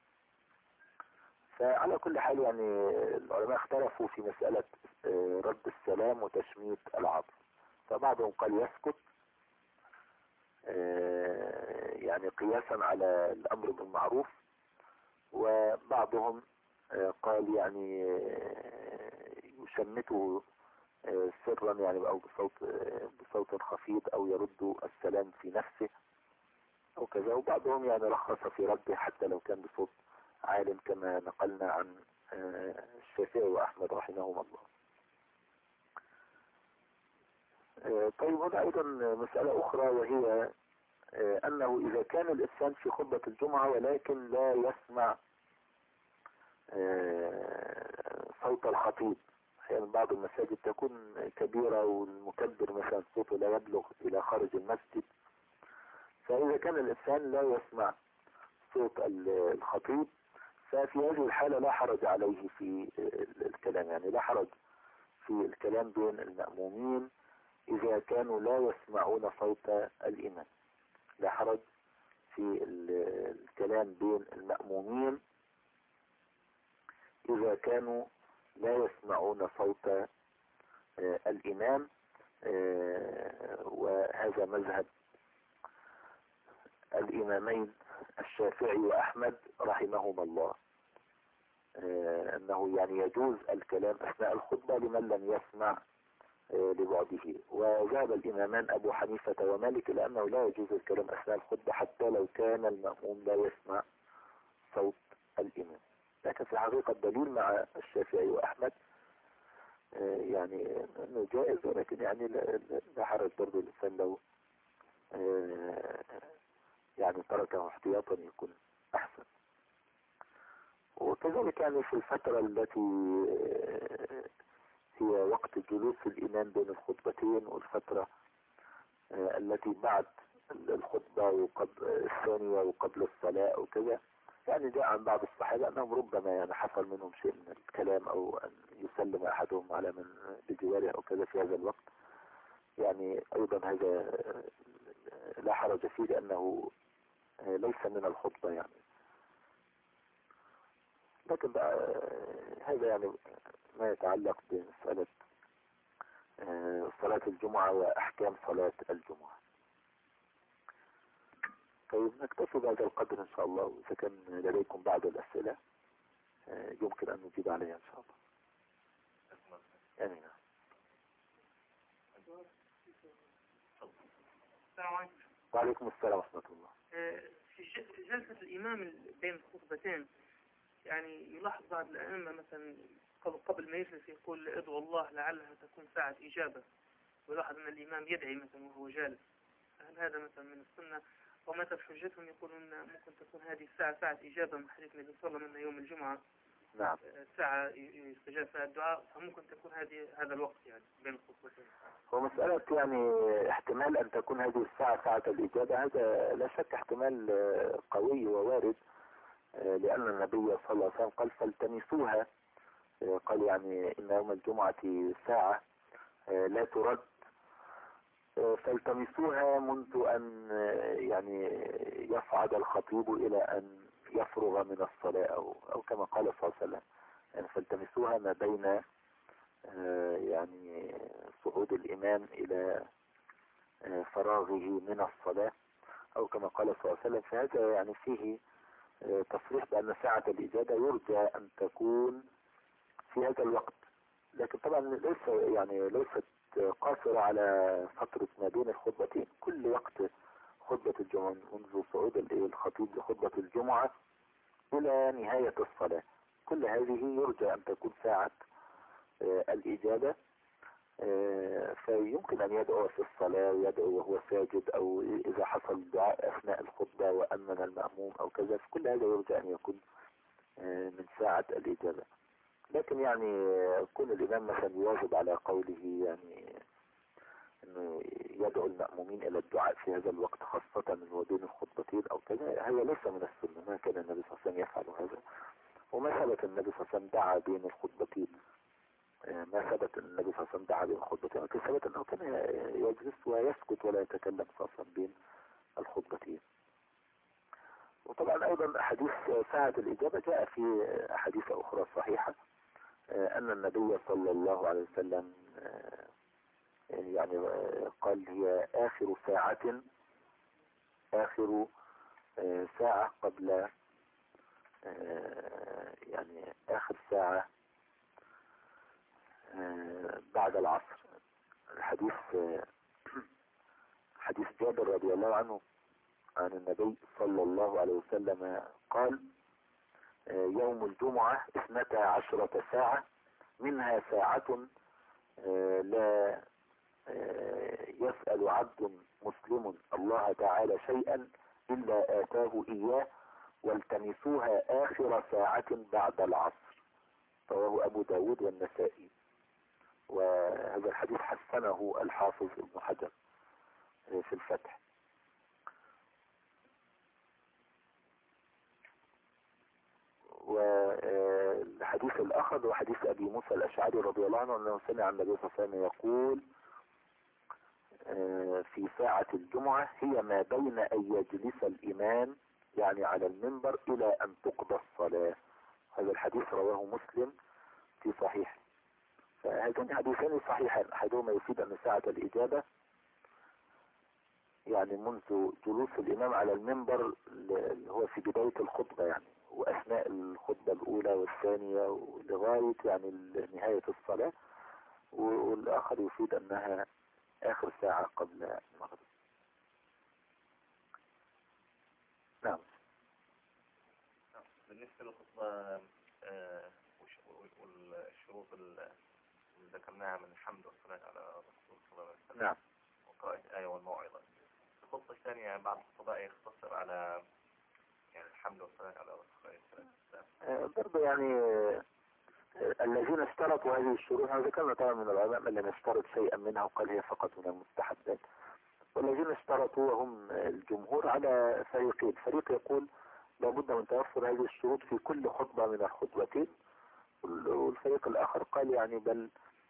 فعلى كل حال يعني العلماء اختلفوا في مسألة رد السلام وتشميت العاطف. فبعضهم قال يسكت يعني قياسا على الأمر بالمعروف، وبعضهم قال يعني يشمته سرا يعني أو بصوت خفيض أو يرد السلام في نفسه أو كذا، وبعضهم يعني رخص في رده حتى لو كان بصوت عالٍ كما نقلنا عن الشافعي وأحمد رحمهما الله. طيب هنا أيضا مسألة أخرى، وهي أنه إذا كان الإنسان في خطبة الجمعة ولكن لا يسمع صوت الخطيب، أحيانا بعض المساجد تكون كبيرة والمكبر مثلا صوته لا يبلغ إلى خارج المسجد، فإذا كان الإنسان لا يسمع صوت الخطيب ففي هذه الحالة لا حرج عليه في الكلام، يعني لا حرج في الكلام بين المأمومين إذا كانوا لا يسمعون صوت الإمام. لا حرج في الكلام بين المأمومين إذا كانوا لا يسمعون صوت الإمام. وهذا مذهب الإمامين الشافعي وأحمد رحمهما الله، أنه يعني يجوز الكلام أثناء الخطبة لمن لم يسمع لبعده. وذهب الإمامان أبو حنيفة ومالك لأنه لا يجوز الكلام أثناء الخطبة حتى لو كان المأموم لا يسمع صوت الإمام. لكن في الحقيقة الدليل مع الشافعي وأحمد يعني أنه جائز، ولكن يعني لا حرج برضو الإنسان لو يعني تركه احتياطا يكون أحسن. وكذلك يعني في الفترة التي هي وقت جلوس الإمام بين الخطبتين، والفترة التي بعد الخطبة وقبل الثانية وقبل الصلاة وكذا، يعني جاء عن بعض الصحابة أنهم ربما يعني حصل منهم شيء من الكلام أو أن يسلم أحدهم على من بجواره أو كذا في هذا الوقت، يعني أيضا هذا لا حرج فيه لأنه ليس من الخطبة يعني. لكن بقى هذا يعني ما يتعلق بمسألة صلاة الجمعة وأحكام صلاة الجمعة. طيب نكتفي بهذا القدر إن شاء الله، وإذا كان لديكم بعض الأسئلة يمكن أن نجيب عليها إن شاء الله. آمين. السلام عليكم. وعليكم السلام ورحمة الله. في جلسة الإمام بين الخطبتين يعني يلاحظ بعض الأئمة مثلا قبل ما يجلس يقول ادعو الله لعلها تكون ساعة إجابة، ويلاحظ أن الإمام يدعي مثلا وهو جالس. هل هذا مثلا من السنة؟ ومثل حجتهم يقولون ممكن تكون هذه الساعة ساعة إجابة من حديث النبي صلى الله عليه وسلم أن يوم الجمعة نعم. ساعة يستجاب فيها الدعاء، فممكن تكون هذا الوقت يعني بين الخطبتين. هو مسألة يعني احتمال أن تكون هذه الساعة ساعة الإجابة، هذا لا شك احتمال قوي ووارد، لأن النبي صلى الله عليه وسلم قال فالتمسوها، قال يعني إن يوم الجمعة ساعة لا ترد، فالتمسوها منذ أن يعني يصعد الخطيب إلى أن يفرغ من الصلاة أو كما قال صلى الله عليه وسلم، يعني فالتمسوها ما بين يعني صعود الإمام إلى فراغه من الصلاة أو كما قال صلى الله عليه وسلم. فهذا يعني فيه تصريح بأن ساعة الإجابة يرجى أن تكون في هذا الوقت، لكن طبعا ليست قاصرة على فترة ما بين الخطبتين. كل وقت خطبة الجمعة منذ صعود الخطيب لخطبة الجمعة إلى نهاية الصلاة، كل هذه يرجى أن تكون ساعة الإجابة. فيمكن أن يدعو في الصلاة ويدعو وهو ساجد، أو إذا حصل دعاء أثناء الخطبة وأمن المأموم أو كذا، فكل هذا يرجى أن يكون من ساعة الإجابة. لكن كل الإمام مثلا يواظب على قوله أنه يدعو المأمومين إلى الدعاء في هذا الوقت، خاصة من بين الخطبتين أو كذا، هي ليس من السنة. ما كان النبي صلى الله عليه وسلم يفعل هذا، وما ثبت النبي صلى الله عليه وسلم دعا بين الخطبتين. ما ثبت ان النبي صلى الله عليه وسلم دعا بين الخطبتين، لكن ثبت انه كان يجلس ويسكت ولا يتكلم خاصة بين الخطبتين. وطبعا ايضا احاديث ساعة الاجابة جاء في احاديث اخرى صحيحة ان النبي صلى الله عليه وسلم قال هي اخر ساعة قبل اخر ساعة بعد العصر. الحديث حديث جابر رضي الله عنه عن النبي صلى الله عليه وسلم قال يوم الجمعة 12 ساعة، منها ساعة لا يسأل عبد مسلم الله تعالى شيئا إلا آتاه إياه، والتمسوها آخر ساعة بعد العصر. رواه أبو داود والنسائي، وهذا الحديث حسنه الحافظ ابن حجر في الفتح. والحديث الآخر هو حديث أبي موسى الأشعري رضي الله عنه أنه سمع النبي صلى الله عليه وسلم يقول في ساعة الجمعة هي ما بين أن يجلس الإمام على المنبر إلى أن تقضى الصلاة. هذا الحديث رواه مسلم في صحيح. فهذين حديثان صحيحان، أحدهما يفيد أن ساعة الإجابة منذ جلوس الإمام على المنبر اللي هو في بداية الخطبة وأثناء الخطبة الأولى والثانية لغاية نهاية الصلاة، والآخر يفيد أنها آخر ساعة قبل المغرب. نعم. بالنسبة للخطبة والشروط اللي ذكرناها من الحمد والصلاة على رسول صلى الله عليه وسلم، نعم، وقراءة الآية والموعظة. الخطبة الثانية بعض الخطباء يختصر على الحمد والصلاة على رسول الله صلى الله عليه وسلم. برضه الذين اشترطوا هذه الشروط، ذكرنا طبعا من العلماء من لم يشترط شيئا منها وقال هي فقط من المستحبات، والذين اشترطوا وهم الجمهور على فريقين. فريق يقول لابد من توفر هذه الشروط في كل خطبة من الخطبتين، والفريق الآخر قال بل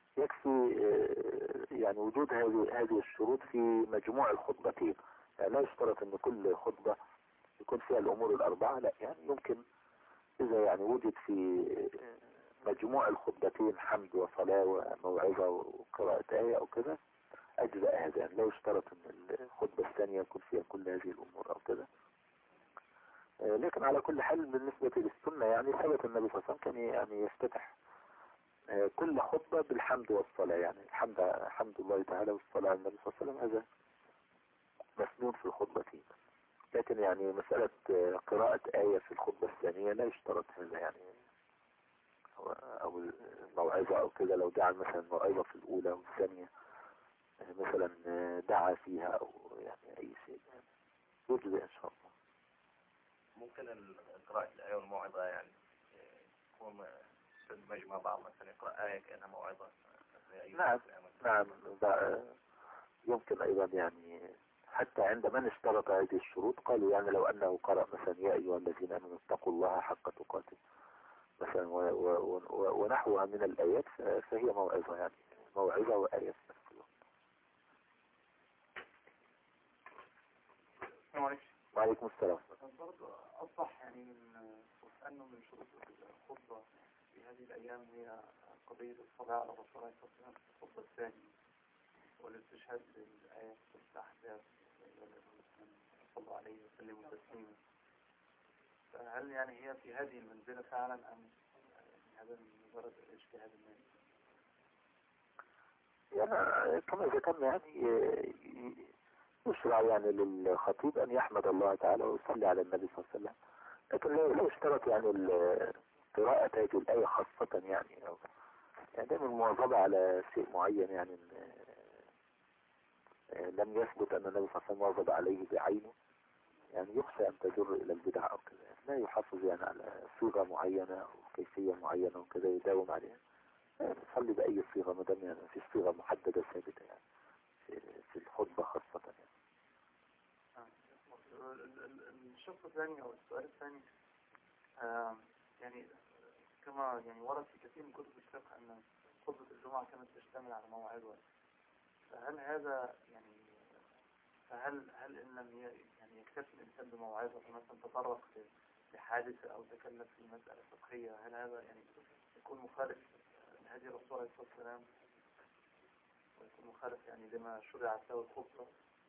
يكفي وجود هذه الشروط في مجموع الخطبتين. لا يشترط ان كل خطبة يكون فيها الأمور الأربعة، لا، يمكن إذا وجد في مجموع الخطبتين حمد وصلاة وموعظة وقراءة آية أو كذا أجزاء هذا. لا يشترط أن الخطبة الثانية يكون فيها كل هذه الأمور أو كذا. لكن على كل حال بالنسبة للسنة ثبت النبي صلى الله عليه وسلم كان يفتتح كل خطبة بالحمد والصلاة، حمد الله تعالى والصلاة على النبي صلى الله عليه وسلم، هذا مسنون في الخطبتين. لكن مسألة قراءة آية في الخطبة الثانية لا يشترط هذا، أو الموعظة أو كذا. لو دعا مثلا الموعظة في الأولى والثانية مثلا دعا فيها أو أي شيء يجب إن شاء الله. ممكن قراءة الآية والموعظة يكون مجمع بعض، مثلا يقرأ آية كأنها موعظة. نعم، يمكن أيضا حتى عند من اشترط هذه الشروط قالوا لو أنه قرأ مثلا يا أيها الذين آمنوا اتقوا الله حق تقاته مثلا ونحوها من الآيات، فهي موعظة، موعظة وآية في نفس الوقت. وعليكم السلام. برضو أصح أنه من شروط الخطبة في هذه الأيام هي قضية الصلاة على رسول الله صلى الله عليه وسلم في الخطبة الثانية، والاستشهاد بالآيات والأحداث صلى الله عليه وسلم تسليما. فهل هي في هذه المنزلة فعلا أم هذا مجرد اجتهاد الناس؟ يعني كما ذكرنا يعني يشرع يعني للخطيب أن يحمد الله تعالى ويصلي على النبي صلى الله عليه وسلم، لكن لا يشترط يعني قراءة هذه الآية خاصة يعني، أو يعني دائما المواظبة على شيء معين يعني لم يثبت أن النبي صلى الله عليه وسلم واظب عليه بعينه، يعني يخشى أن تجر إلى البدع أو كذا، لا يحافظ يعني على صيغة معينة أو كيفية معينة وكذا يداوم عليها، يصلي بأي صيغة ما دام يعني في صيغة محددة ثابتة يعني في الخطبة خاصة يعني. الشق الثاني أو السؤال الثاني يعني كما يعني ورد في كثير من كتب الفقه أن خطبة الجمعة كانت تشتمل على موعظة، فهل هذا يعني هل إن لم يعني يكتفي الإنسان بموعظة مثلا تطرق لحادثة أو تكلم في مسألة فقهية، هل هذا يعني يكون مخالف لهدي الرسول عليه الصلاة والسلام ويكون مخالف يعني لما شرعت له الخطبة؟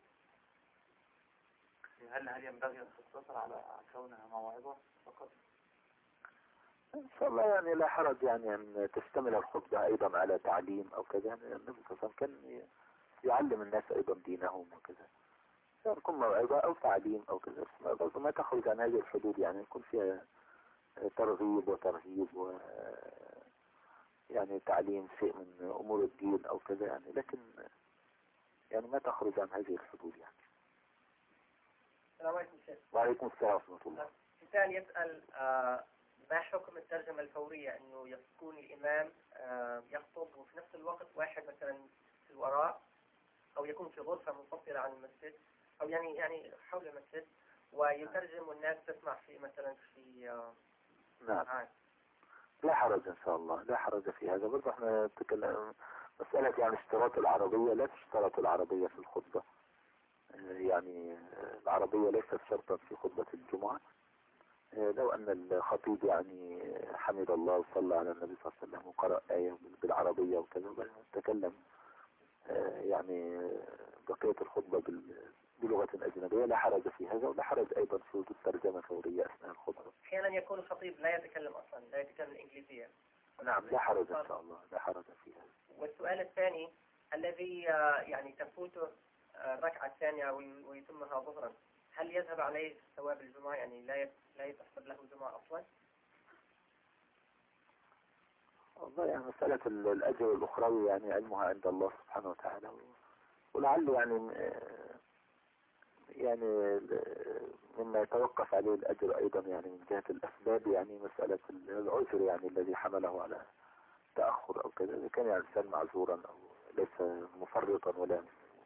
هل ينبغي أن تقتصر على كونها موعظة فقط؟ إن شاء الله يعني لا حرج يعني أن تشتمل الخطبة أيضا على تعليم أو كذا، يعني النبي صلى الله عليه وسلم كان يعلم الناس أيضا دينهم وكذا، يكون موعظة أو تعليم أو كذا، برضه ما تخرج عن هذه الحدود يعني يكون فيها ترغيب وترهيب و يعني تعليم شيء من أمور الدين أو كذا يعني، لكن يعني ما تخرج عن هذه الحدود يعني. السلام عليكم شيخ. وعليكم السلام ورحمة الله. إنسان يسأل ما حكم الترجمة الفورية، إنه يكون الإمام يخطب وفي نفس الوقت واحد مثلا في الوراء أو يكون في غرفة منفصلة عن المسجد أو يعني حول المسجد ويترجم والناس تسمع في مثلا في نعم لا حرج إن شاء الله، لا حرج في هذا. برضه احنا نتكلم مسألة يعني اشتراط العربية، لا تشترط العربية في الخطبة، يعني العربية ليست شرطا في خطبة الجمعة. لو أن الخطيب يعني حمد الله وصلى على النبي صلى الله عليه وسلم وقرأ آية بالعربية وكذا تكلم يعني بقية الخطبة بلغة أجنبية لا حرج في هذا، ولا حرج أيضا في وجود ترجمة فورية أثناء الخطبة. أحيانا يكون الخطيب لا يتكلم أصلا، لا يتكلم الإنجليزية. نعم لا حرج إن شاء الله، لا حرج في هذا. والسؤال الثاني الذي يعني تفوت الركعة الثانية ويتمها ظهرا، هل يذهب عليه ثواب الجمعة، يعني لا يتحسب له جمعة أصلا؟ والله يعني مسألة الأجر الأخروي يعني علمها عند الله سبحانه وتعالى، ولعل يعني مما يتوقف عليه الأجر أيضا يعني من جهة الأسباب، يعني مسألة العذر يعني الذي حمله على تأخر أو كذا، إذا كان يعني الإنسان معذورا أو ليس مفرطا ولا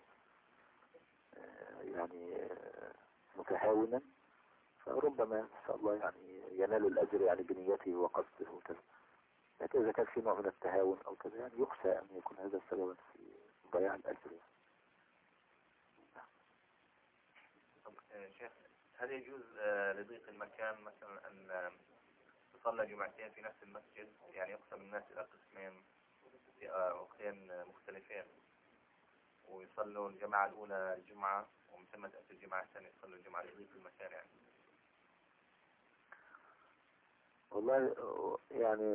يعني متهاونا، فربما إن شاء الله يعني ينال الأجر يعني بنيته وقصده وكذا. لكن إذا كان في نوع من التهاون أو كذا يعني يخشى أن يكون هذا سببا في ضياع الأجر. شيخ هل يجوز لضيق المكان مثلا أن تصلى جمعتين في نفس المسجد، يعني يقسم الناس إلى قسمين في وقتين مختلفين ويصلوا الجماعة الأولى الجمعة ومن ثم تأتي الجماعة الثانية يصلوا الجمعة لضيق المكان يعني؟ والله يعني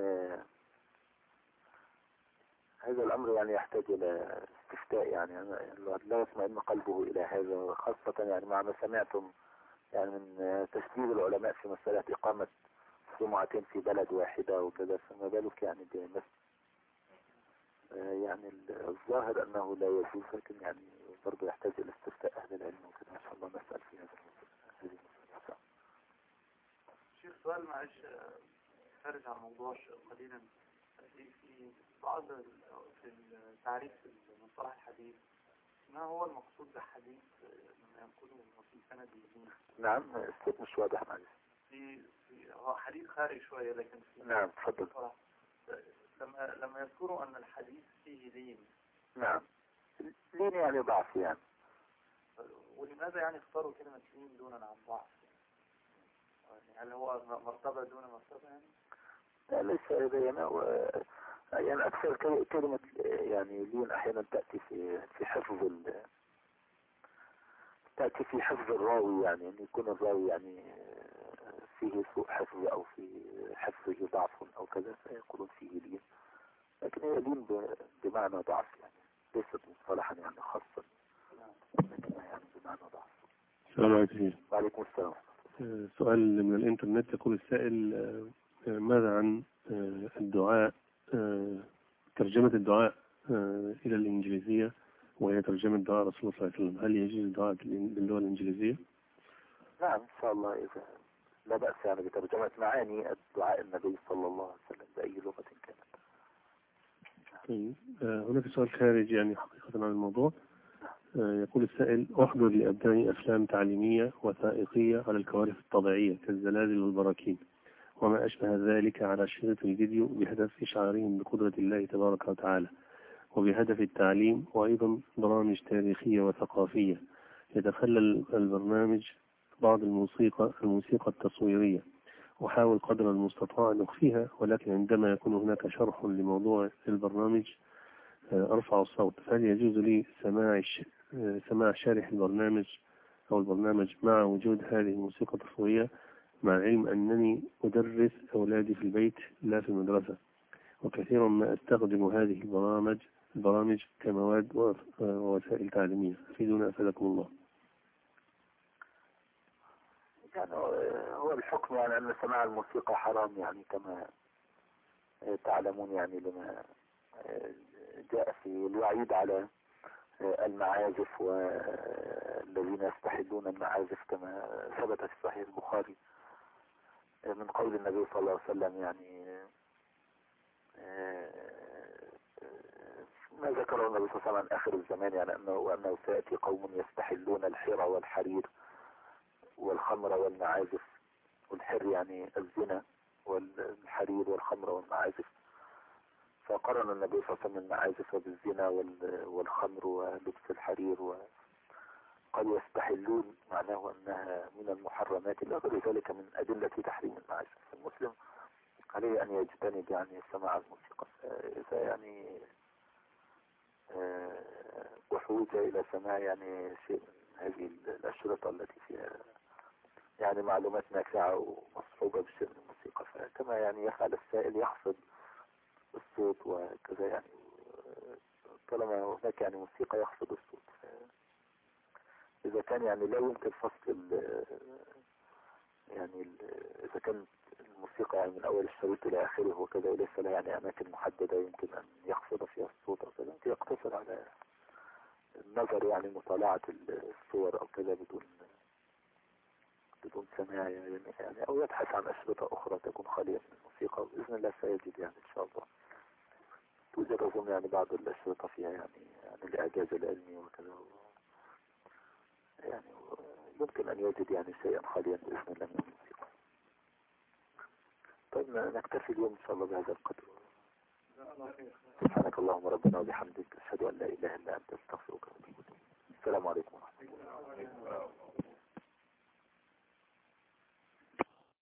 هذا الأمر يعني يحتاج إلى استفتاء، يعني لا يطمئن قلبه إلى هذا، خاصة يعني مع ما سمعتم يعني من تشديد العلماء في مسألة إقامة جمعتين في بلد واحدة وكذا، فما بالك يعني بمثل يعني الظاهر أنه لا يجوز، لكن يعني برضه يحتاج إلى استفتاء أهل العلم وكذا، إن شاء الله نسأل في هذا المسألة. شيخ سؤال معلش خارج عن الموضوع قليلا، في بعض في التعريف المصطلح الحديث ما هو المقصود بالحديث لما يقولوا في سند الدين؟ نعم الصوت مش واضح معلش. هو حديث خارج شوية لكن نعم تفضل. لما يذكروا أن الحديث فيه لين. نعم لين يعني ضعف يعني. ولماذا يعني اختاروا كلمة لين دون عن ضعف؟ هل هو مرتبة دون مرتبة يعني؟ لا ليس هذا يعني أكثر كلمة يعني لين أحيانا تأتي في حفظ الراوي، يعني أن يكون الراوي يعني فيه سوء حفظ أو في حفظه ضعف أو كذا فيقولون فيه لين، لكن هي لين بمعنى ضعف يعني. ليست مصطلحا يعني خاصا يعني بمعنى ضعف. السلام عليكم. وعليكم السلام. سؤال من الإنترنت، يقول السائل ماذا عن الدعاء، ترجمة الدعاء إلى الإنجليزية، وهي ترجمة دعاء رسول الله صلى الله عليه وسلم، هل يجوز الدعاء باللغة الإنجليزية؟ نعم إن شاء الله، إذا لا بأس يعني بترجمة معاني الدعاء النبي صلى الله عليه وسلم بأي لغة كانت. طيب، هناك سؤال خارج يعني حقيقة عن الموضوع. يقول السائل: أحضر لأبنائي أفلام تعليمية وثائقية على الكوارث الطبيعية كالزلازل والبراكين وما أشبه ذلك على شريط الفيديو بهدف إشعارهم بقدرة الله تبارك وتعالى، وبهدف التعليم، وأيضا برامج تاريخية وثقافية. يتخلل البرنامج بعض الموسيقى التصويرية، أحاول قدر المستطاع أن أخفيها، ولكن عندما يكون هناك شرح لموضوع البرنامج أرفع الصوت. فهل يجوز لي سماع شارح البرنامج أو البرنامج مع وجود هذه الموسيقى التصويرية، مع العلم أنني أدرس أولادي في البيت لا في المدرسة، وكثيرا ما أستخدم هذه البرامج كمواد ووسائل تعليمية؟ أفيدونا أفادكم الله. يعني هو الحكم يعني أن سماع الموسيقى حرام، يعني كما تعلمون، يعني لما جاء في الوعيد على المعازف والذين يستحلون المعازف كما ثبت في صحيح البخاري من قول النبي صلى الله عليه وسلم، يعني ما ذكره النبي صلى الله عليه وسلم عن آخر الزمان، يعني أنه سيأتي قوم يستحلون الحرى والحرير والخمر والمعازف. والحر يعني الزنا، والحرير والخمر والمعازف، فقرن النبي صلى الله عليه وسلم المعازف بالزنا والخمر ولبس الحرير، وقال يستحلون، معناه أنها من المحرمات، إلى غير ذلك من أدلة تحريم المعازف. المسلم عليه أن يجتنب يعني سماع الموسيقى، إذا يعني وحوج إلى سماع يعني شيء من هذه الأشرطة التي فيها يعني معلومات نافعة ومصحوبة بشيء من الموسيقى، فكما يعني يفعل السائل يخفض الصوت وكذا، يعني طالما هناك يعني موسيقى يخفض الصوت. إذا كان يعني لا يمكن فصل إذا كانت الموسيقى يعني من أول الشريط إلى آخره وكذا، وليس لها يعني أماكن محددة يمكن أن يخفض فيها الصوت أو كذا، يمكن يقتصر على النظر، يعني مطالعة الصور أو كذا بدون سماع يعني، أو يبحث عن أشرطة أخرى تكون خالية من الموسيقى، وبإذن الله سيجد يعني إن شاء الله. توجد أظن يعني بعض الأشرطة فيها يعني الإعجاز العلمي وكذا، يعني يمكن أن يجد يعني شيئا خاليا بإذن الله من الموسيقى. طيب نكتفي اليوم إن شاء الله بهذا القدر. سبحانك اللهم ربنا وبحمدك، أشهد أن لا إله إلا أنت، أستغفرك وأتوب إليك. السلام عليكم ورحمة الله.